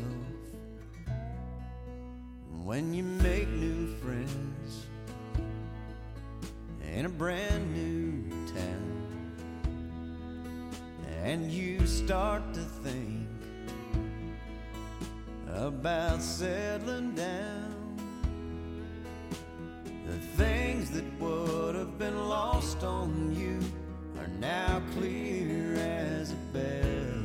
S11: when you make new friends in a brand new town, and you start to think about settling down. The things that would have been lost on you are now clear as a bell.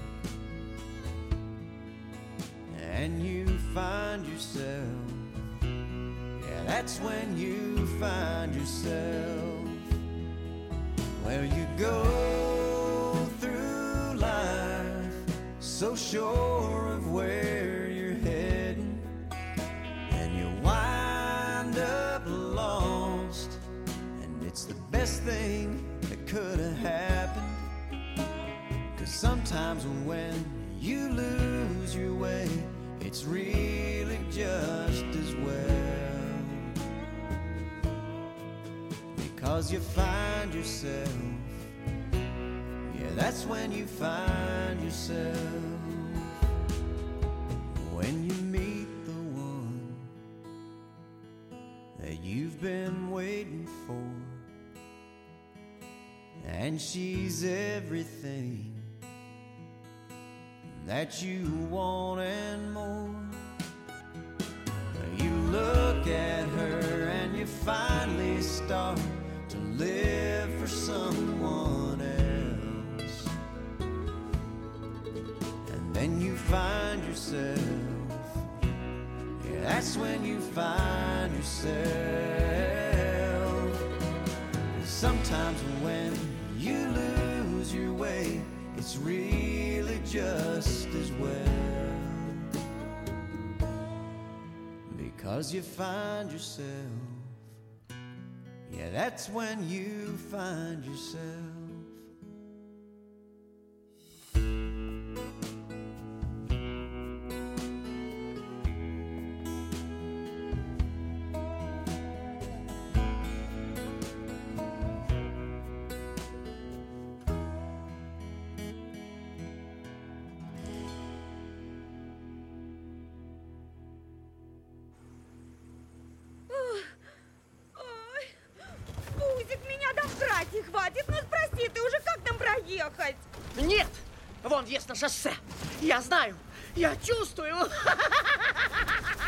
S11: And you find yourself, yeah, that's when you find yourself. Well, you go through life so sure of where you're heading, and you wind up lost, and it's the best thing that could have happened. 'Cause sometimes when you lose your way, it's really just as well, because you find yourself, yeah, that's when you find yourself, when you meet the one that you've been waiting for, and she's everything that you want and more. You look at her and you finally start to live for someone else. And then you find yourself, yeah, that's when you find yourself. Sometimes when you lose your way, it's really just as well, because you find yourself, yeah, that's when you find yourself.
S17: Хватит, ну спроси, ты уже как там проехать?
S4: Нет, вон есть на шоссе. Я знаю, я чувствую.